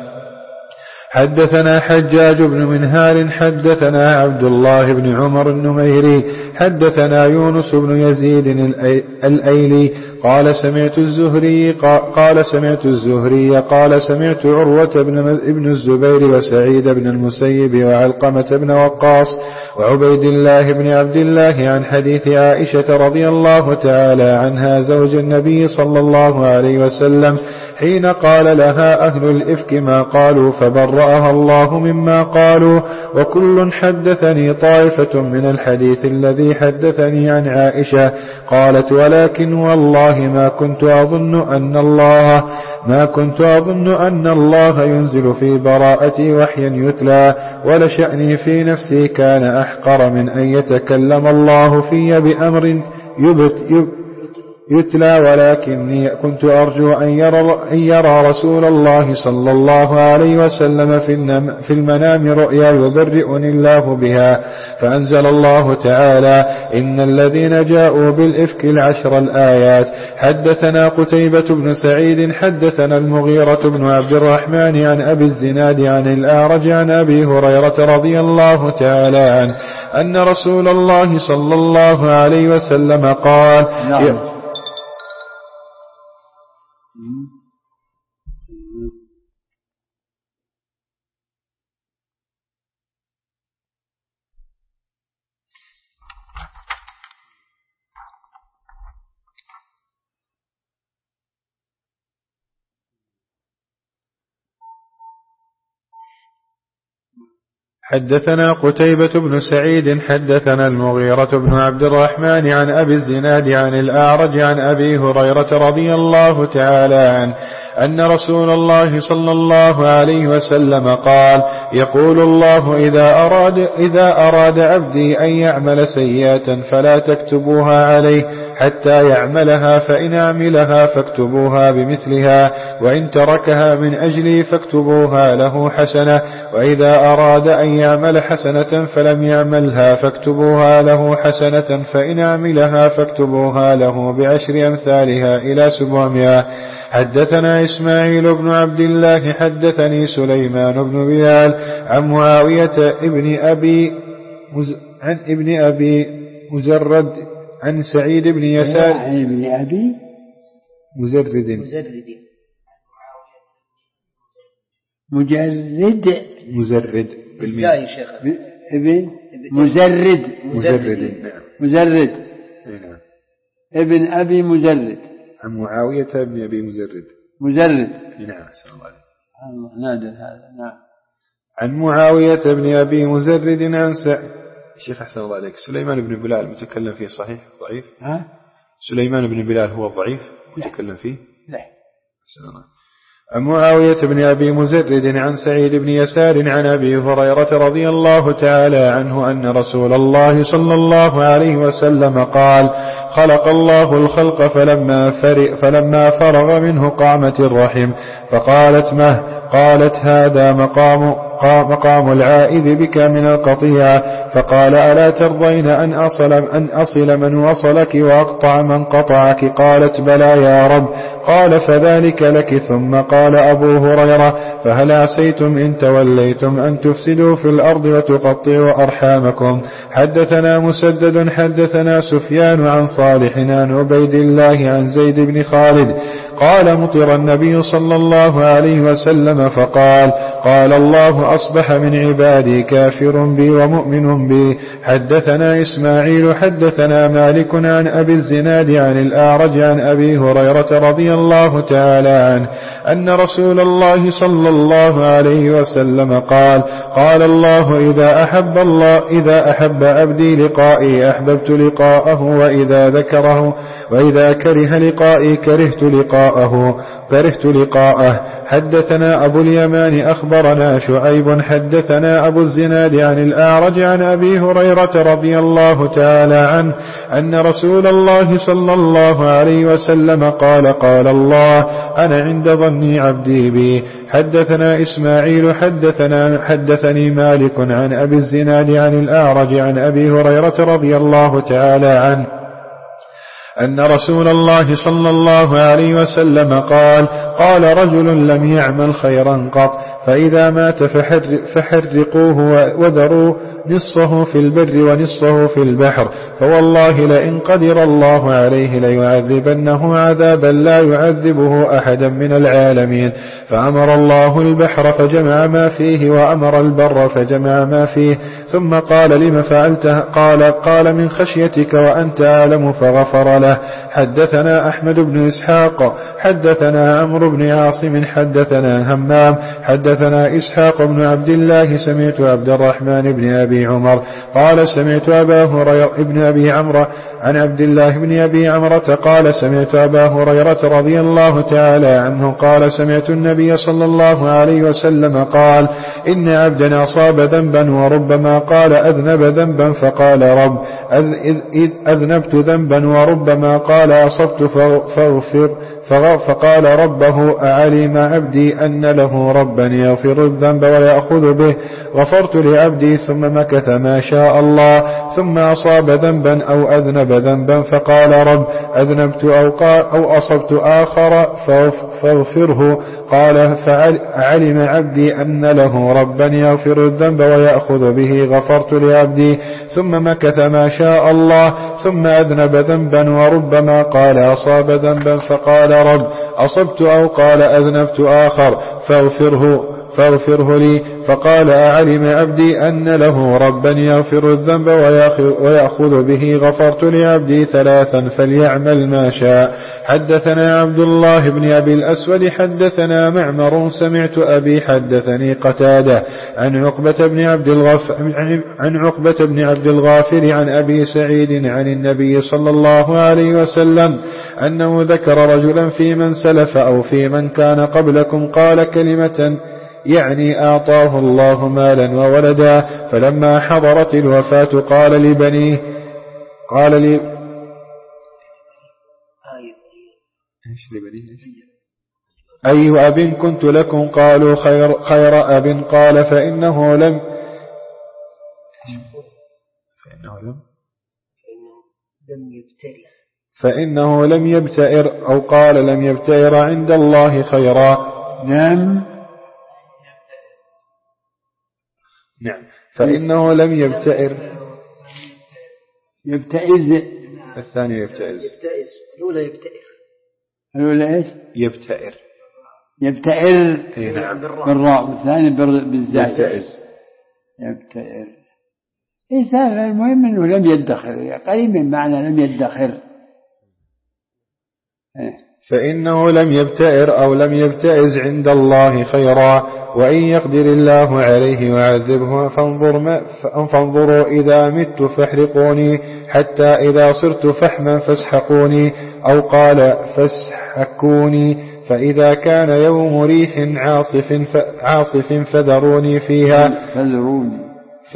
حدثنا حجاج بن منهال حدثنا عبد الله بن عمر النميري حدثنا يونس بن يزيد الأيلي قال سمعت الزهري قال سمعت الزهري قال سمعت عروة بن الزبير وسعيد بن المسيب وعلقمة بن وقاص وعبيد الله بن عبد الله عن حديث عائشة رضي الله تعالى عنها زوج النبي صلى الله عليه وسلم حين قال لها أهل الإفك ما قالوا فبرأها الله مما قالوا وكل حدثني طائفة من الحديث الذي حدثني عن عائشة. قالت ولكن والله ما كنت أظن أن الله ما كنت أظن أن الله ينزل في براءتي وحيا يتلى ولشأني في نفسي كان أحقر من أن يتكلم الله في بأمر يبت يبت يتلى ولكني كنت أرجو أن يرى, أن يرى رسول الله صلى الله عليه وسلم في المنام رؤيا يبرئني الله بها فأنزل الله تعالى إن الذين جاءوا بالإفك العشر الآيات. حدثنا قتيبة بن سعيد حدثنا المغيرة بن عبد الرحمن عن أبي الزناد عن الأعرج عن أبي هريرة رضي الله تعالى عنه أن رسول الله صلى الله عليه وسلم قال نعم. حدثنا قتيبة بن سعيد حدثنا المغيرة بن عبد الرحمن عن أبي الزناد عن الأعرج عن أبي هريرة رضي الله تعالى عنه أن رسول الله صلى الله عليه وسلم قال يقول الله إذا أراد, إذا أراد عبدي أن يعمل سيئة فلا تكتبوها عليه حتى يعملها فإن عملها فاكتبوها بمثلها وإن تركها من أجلي فاكتبوها له حسنة وإذا أراد أن يعمل حسنة فلم يعملها فاكتبوها له حسنة فإن عملها فاكتبوها له بعشر أمثالها إلى سبعمائة. حدثنا إسماعيل بن عبد الله حدثني سليمان بن بلال عن معاوية ابن أبي مز... عن ابن أبي مزرد عن سعيد بن يسار عن ابن أبي مزرد مجرد مزرد بالزاي شيخ ابن مزرد مزرد مزرد نعم ابن أبي مزرد عن معاوية ابن أبي مزرد مزرد نعم سلام الله عليه نادر هذا نعم عن معاوية ابن أبي مزرد عن سعيد. الشيخ أحسن الله عليك سليمان بن بلال متكلم فيه صحيح ضعيف؟ ها؟ سليمان بن بلال هو ضعيف متكلم فيه؟ لا. أحسن الله. عن معاوية بن أبي مزرد عن سعيد بن يسار عن أبي هريرة رضي الله تعالى عنه أن رسول الله صلى الله عليه وسلم قال خلق الله الخلق فلما, فلما فرغ منه قامت الرحم فقالت مه قالت هذا مقام, مقام العائذ بك من القطيعة فقال ألا ترضين أن أصل, أن أصل من وصلك وأقطع من قطعك قالت بلى يا رب قال فذلك لك ثم قال أبو هريرة فهل عسيتم إن توليتم أن تفسدوا في الأرض وتقطعوا أرحامكم. حدثنا مسدد حدثنا سفيان عن صالح عن عبيد الله عن زيد بن خالد قال مطر النبي صلى الله عليه وسلم فقال قال الله أصبح من عبادي كافر بي ومؤمن بي. حدثنا إسماعيل حدثنا مالك عن أبي الزناد عن الأعرج عن أبي هريرة رضي الله تعالى عنه أن رسول الله صلى الله عليه وسلم قال قال الله إذا أحب الله إذا أحب عبدي لقائي أحببت لقاءه وإذا ذكره وإذا كره لقائي كرهت لقاءه كرهت لقاءه. حدثنا أبو اليمان أخبرنا شعيب حدثنا أبو الزناد عن الأعرج عن أبي هريرة رضي الله تعالى عنه أن رسول الله صلى الله عليه وسلم قال قال الله أنا عند ظن عبدي بي. حدثنا إسماعيل حدثنا حدثني مالك عن أبي الزناد عن الأعرج عن أبي هريرة رضي الله تعالى عنه أن رسول الله صلى الله عليه وسلم قال قال رجل لم يعمل خيرا قط فإذا مات فحرقوه وذروا نصفه في البر ونصفه في البحر فوالله لئن قدر الله عليه ليعذبنه عذابا لا يعذبه أحدا من العالمين. فأمر الله البحر فجمع ما فيه وأمر البر فجمع ما فيه ثم قال لم فعلته قال قال من خشيتك وأنت أعلم فغفر له. حدثنا أحمد بن إسحاق حدثنا عمرو بن عاصم حدثنا همام حدثنا إسحاق بن عبد الله سمعت عبد الرحمن بن أبي عمر قال سمعت أبا هريرة ابن أبي عمرو عن عبد الله بن أبي عمرة قال سمعت أبا هريرة رضي الله تعالى عنه قال سمعت النبي صلى الله عليه وسلم قال إن عبدا أصاب ذنبا وربما قال أذنب ذنبا فقال رب أذنبت ذنبا وربما قال أصبت فاغفر فقال ربه أعلم عبدي أن له ربا يغفر الذنب ويأخذ به غفرت لعبدي ثم مكث ما شاء الله ثم أصاب ذنبا أو أذنب ذنبا فقال رب أذنبت أو, قال أو أصبت آخر فاغفره قال فعلم عبدي أن له ربا يغفر الذنب ويأخذ به غفرت لعبدي ثم مكث ما شاء الله ثم أذنب ذنبا وربما قال أصاب ذنبا فقال رب أصبت أو قال أذنبت آخر فاغفره فاغفره لي فقال أعلم عبدي أن له ربا يغفر الذنب ويأخذ به غفرت لعبدي ثلاثا فليعمل ما شاء. حدثنا عبد الله بن أبي الأسود حدثنا معمر سمعت أبي حدثني قتادة عن عقبة بن عبد الغافر عن عقبة بن عبد الغافر عن أبي سعيد عن النبي صلى الله عليه وسلم أنه ذكر رجلا في من سلف أو في من كان قبلكم قال كلمة يعني أعطاه الله مالا وولدا فلما حضرت الوفاة قال لبنيه قال لي أي أب كنت لكم قالوا خير, خير أب قال فإنه لم فإنه لم فإنه لم يبتئر أو قال لم يبتئر عند الله خيرا. نعم نعم فإنه لم يبتئر يبتئز الثاني يبتئز الأولى يبتئر الأولى إيش يبتئر يبتئر نعم بالراء والثاني بالزاي يبتئز يبتئر إنسان المهم أنه لم يدخر قريب من معنى لم يدخر. فإنه لم يبتئر أو لم يبتئز عند الله خيرا وإن يقدر الله عليه وعذبه فانظر ما فانظروا إذا مت فاحرقوني حتى إذا صرت فحما فاسحقوني أو قال فاسحكوني فإذا كان يوم ريح عاصف عاصف فذروني فيها فذروني ف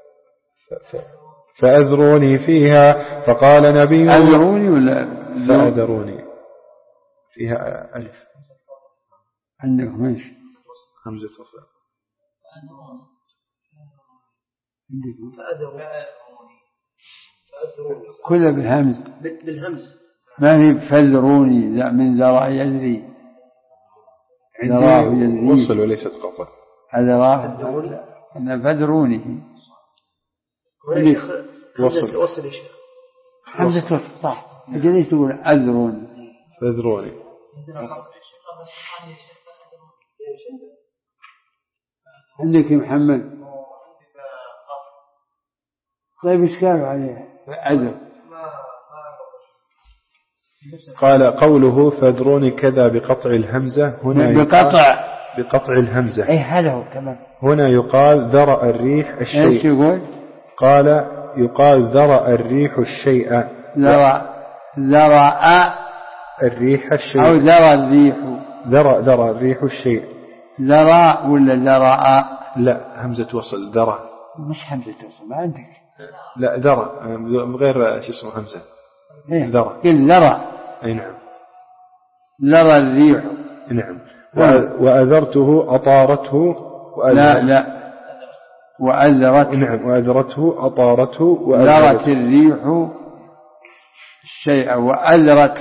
فأذروني فيها فقال نبي أذروني ولا فأذروني فيها ألف عندك ماشي همزة وصل كلها بالهمز بالهمز ما هي فذروني من ذرى يدري ذراه يدري وصل وليست قطع ذراه أنا فذروني وصل وصل يا شيخ همزة وصل صح أجل تقول أذروني فذروني عندك يا محمد؟ طيب ايش قالوا عليه عذر؟ قال قوله فاذروني كذا بقطع الهمزة هنا بقطع بقطع الهمزة. اي هذا هو كمان. هنا يقال ذرأ الريح الشيء. ايش يقول؟ قال يقال ذرأ الريح الشيء. ذرأ ذرأ الريح الشيء أو ذرأ الريح. ذرأ ذرأ الريح الشيء. ذرأ ولا ذرأ؟ لا همزة وصل ذرأ. مش همزة وصل ما عندك. لا ذرأ غير شو اسمه همزة. إيه؟ ذرأ. قل ذرأ. أي نعم. ذرأ الريح. نعم. وأذرته أطارته. لا لا. وأذرته. نعم وأذرته أطارته. ذرت الريح الشيء وأذرته.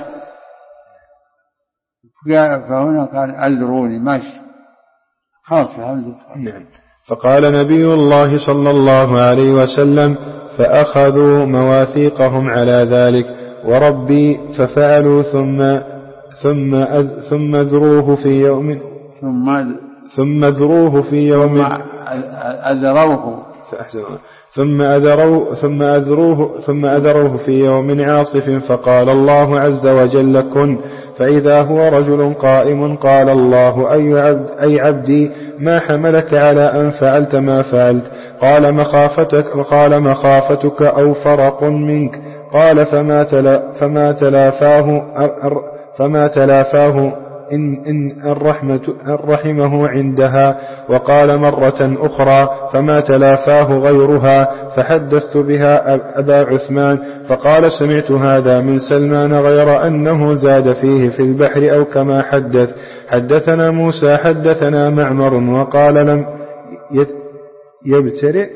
فهنا قال أذروني ماشي. خلاص همزة. نعم. فقال نبي الله صلى الله عليه وسلم فأخذوا مواثيقهم على ذلك وربي ففعلوا ثم ثم أذ ثم ذروه في يوم ثم ثم ذروه في يوم أذروه ثم أذروه ثم أذروه ثم أذروه في يوم عاصف فقال الله عز وجل كن فإذا هو رجل قائم قال الله أي, عبد أي عبدي ما حملك على أن فعلت ما فعلت قال مخافتك قال مخافتك أو فرق منك قال فما تلا فما تلافاه فما تلافاه إن, إن الرحمة الرحمه عندها وقال مرة أخرى فما تلافاه غيرها فحدثت بها أبا عثمان فقال سمعت هذا من سلمان غير أنه زاد فيه في البحر أو كما حدث حدثنا موسى حدثنا معمر وقال لم يبترئ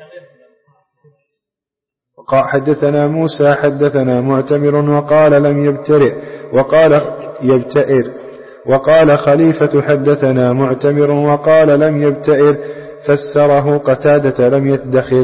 حدثنا موسى حدثنا معتمر وقال لم يبترئ وقال يبتئر وقال خليفة حدثنا معتمر وقال لم يبتئر فسره قتادة لم يدخر.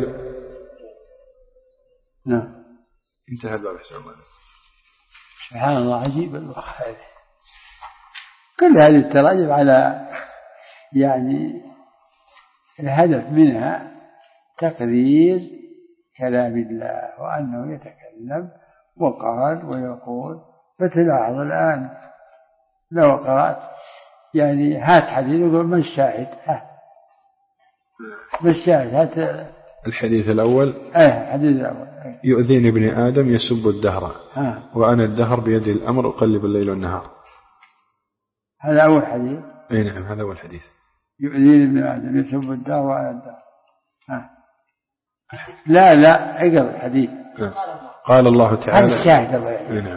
نعم انتهى الباب حسن الله. سبحان الله عجيب الوقت هذه كل هذه التراجم على يعني الهدف منها تقرير كلام الله وأنه يتكلم وقال ويقول. فتلاحظ الآن لو قرأت يعني هات حديث يقول ما الشاهد ها ما الشاهد هات الحديث الأول ايه الحديث الأول ايه. يؤذيني ابن آدم يسب الدهر ها. وأنا الدهر بيدي الأمر أقلب الليل والنهار. هذا أول حديث. أي نعم هذا أول حديث. يؤذيني ابن آدم يسب الدهر وأنا الدهر. ها. لا لا اقرأ الحديث. قال الله تعالى هذا الشاهد الله يعني. نعم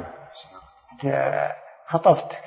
خطفتك.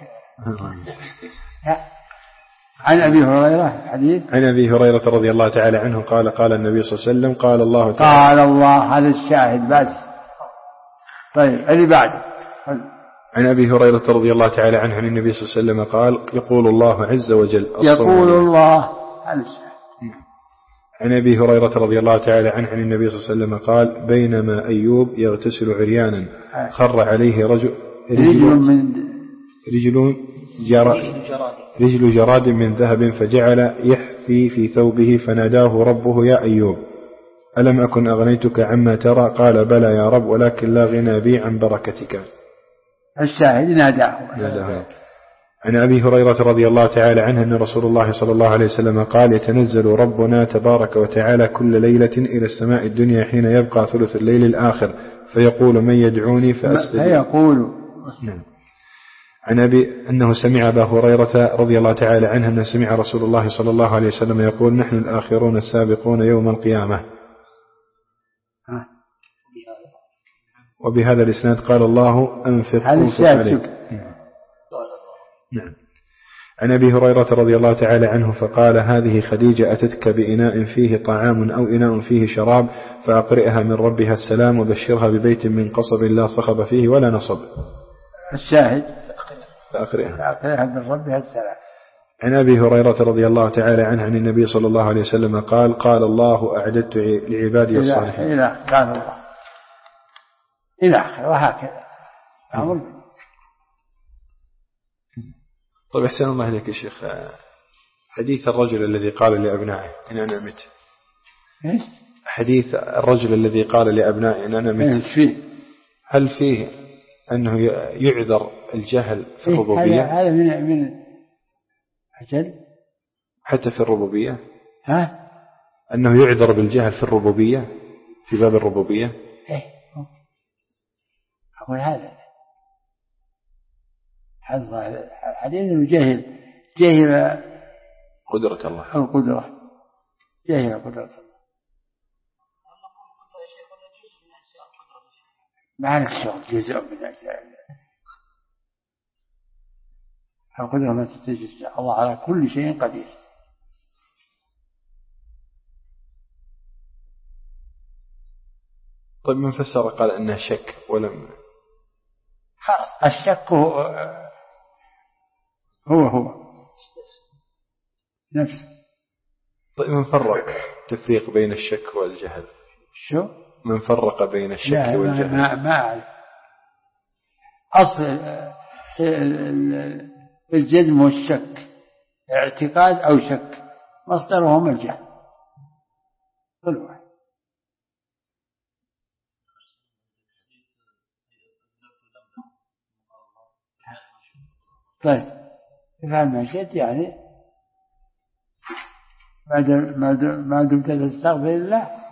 عن أبي هريرة حديث. عن أبي هريرة رضي الله تعالى عنه قال قال النبي صلى الله عليه وسلم قال الله تعالى قال الله هذا الشاهد بس. طيب اللي بعد. عن أبي هريرة رضي الله تعالى عنه عن النبي صلى الله عليه وسلم قال يقول الله عز وجل يقول الله هذا الشاهد. عن أبي هريرة رضي الله تعالى عنه عن النبي صلى الله عليه وسلم قال بينما أيوب يغتسل عريانا خر عليه رجل رجل من رجل جراد رجل جراد من ذهب فجعل يحفي في ثوبه فناداه ربه يا أيوب ألم أكن أغنيتك عما ترى قال بلى يا رب ولكن لا غنى بي عن بركتك. الشاهد ناداه. ناداه. عن أبي هريرة رضي الله تعالى عنه أن رسول الله صلى الله عليه وسلم قال يتنزل ربنا تبارك وتعالى كل ليلة إلى السماء الدنيا حين يبقى ثلث الليل الآخر فيقول من يدعوني فأستجيب. فيقول نعم. عن أبي أنه سمع أبا هريرة رضي الله تعالى عنه أنه سمع رسول الله صلى الله عليه وسلم يقول نحن الآخرون السابقون يوم القيامة. وبهذا الإسناد قال الله أنفق أنفق عليك. نعم. عن أبي هريرة رضي الله تعالى عنه فقال هذه خديجة أتتك بإناء فيه طعام أو إناء فيه شراب فأقرئها من ربها السلام وبشرها ببيت من قصب لا صخب فيه ولا نصب. الشاهد فأقرئها فأقرئها من ربها السلام. عن أبي هريرة رضي الله تعالى عنه عن النبي صلى الله عليه وسلم قال قال الله أعددت لعبادي الصالحين. إلى قال الله إلى آخر وهكذا. طيب أحسن الله إليك يا شيخ، حديث الرجل الذي قال لأبنائه إن أنا مت. إيش؟ حديث الرجل الذي قال لأبنائه إن أنا مت. إيش فيه؟ هل فيه أنه يعذر الجهل في الربوبية؟ هذا من من أجل حتى في الربوبية؟ ها؟ أنه يعذر بالجهل في الربوبية، في باب الربوبية؟ إيه أقول هذا هذا حديث إنه جهل جهل قدرة الله، القدرة، جهل قدرة الله. ما لك شغل جزء من أجزاء القدرة ما تتجزأ، الله على كل شيء قدير. طيب من فسر قال أنه شك ولم خلاص الشك هو هو, هو. نفسه. طيب من فرق تفريق بين الشك والجهل؟ شو؟ من فرق بين الشك والجهل؟ ما ما أعرف. أصل الجزم والشك اعتقاد أو شك، مصدرهما الجهل كل واحد. طيب افعل ما شئت يعني ما دمت تستغفر الله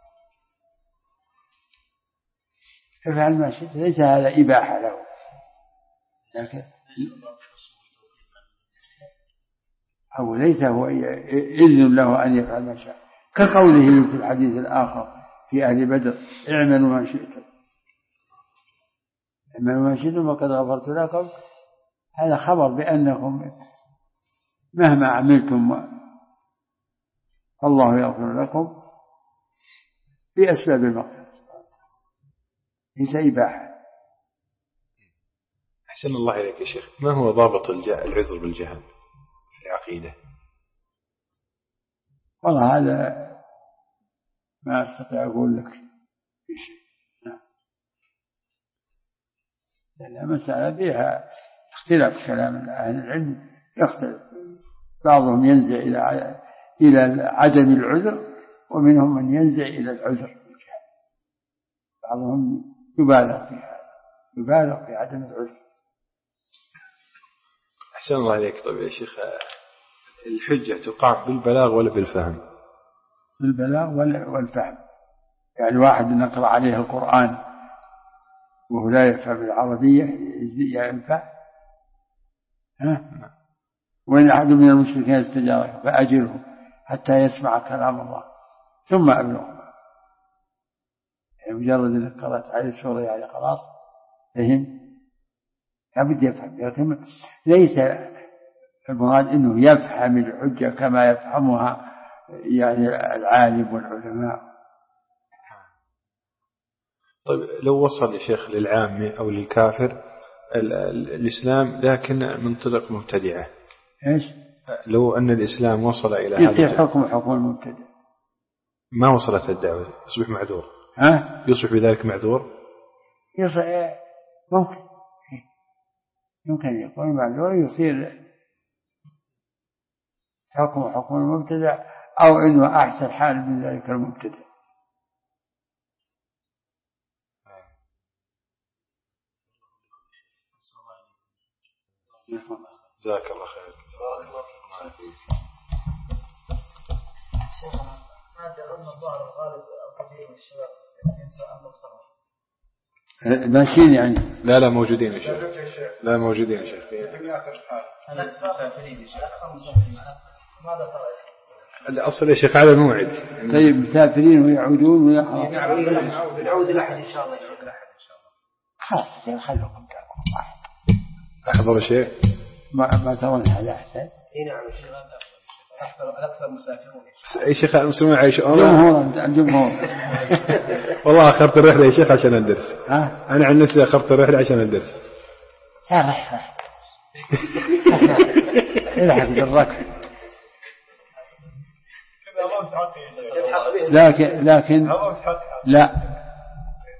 افعل ما شئت، ليس هذا إباحة له، لكن أو ليس هو إذن له أن يفعل ما شاء، كقوله في الحديث الآخر في أهل بدر اعملوا ما شئتم اعملوا ما شئتم وقد غفرت لكم. هذا خبر بأنكم مهما عملتم الله يغفر لكم بأسباب المغفرة، ليس إباحة. أحسن الله إليك يا شيخ، ما هو ضابط العذر بالجهل في العقيدة؟ والله هذا ما أستطيع أقول لك في شيء، لأن مسألة فيها اختلاف كلام أهل العلم، يختلف، بعضهم ينزع إلى إلى عدم العذر ومنهم من ينزع إلى العذر، بعضهم يبالغ في هذا، يبالغ في عدم العذر. أحسن الله عليك. طيب يا شيخ، الحجة تقام بالبلاغ ولا بالفهم؟ بالبلاغ والفهم. يعني واحد نقرأ عليه القرآن وهو لا يفهم العربية ينفع؟ ها؟ وإن أحد من المشركين استجارك فأجره حتى يسمع كلام الله ثم أبلغه. يعني مجرد أنك قرأت عليه سورة يعني خلاص فهم، لابد يفهم، لكن ليس المراد أنه يفهم الحجة كما يفهمها يعني العالم والعلماء. طيب لو وصل يا شيخ للعامة أو للكافر الإسلام لكن من طرق مبتدعة، إيش؟ لو أن الإسلام وصل إلى هذا يصير حكم حكم المبتدع، ما وصلت الدعوة يصبح معذور. ها؟ يصبح بذلك معذور؟ يصبح ممكن يمكن يكون معذور، يصير حكم حكم المبتدع أو إنه أحسن حال من ذلك المبتدع. جزاك الله خير. شيخنا ما جعلنا الظاهر الغالب الكثير من الشباب ينسى أن نبصره ماشيين يعني؟ لا لا موجودين يا شيخ، لا موجودين يا شيخ. الأكثر مسافرين يا شيخ، الأكثر مسافرين. ماذا ترى يا شيخ؟ الأصل يا شيخ على موعد. طيب مسافرين ويعودون ويعودون يعود الأحد إن شاء الله يا شيخ. الأحد إن شاء الله. خلاص يا خلوكم تاكم أحضر شيء ما ما ترون هذا أحسن. إيه نعم يا شيخ، الأكثر مسافرون. أي شيخ المسلمين عايشون. جمهور الجمهور. والله أخرت الرحلة يا شيخ عشان أدرس. ها؟ أنا عن نفسي أخرت الرحلة عشان أدرس. يا رح الحق بالركب. لكن لكن لا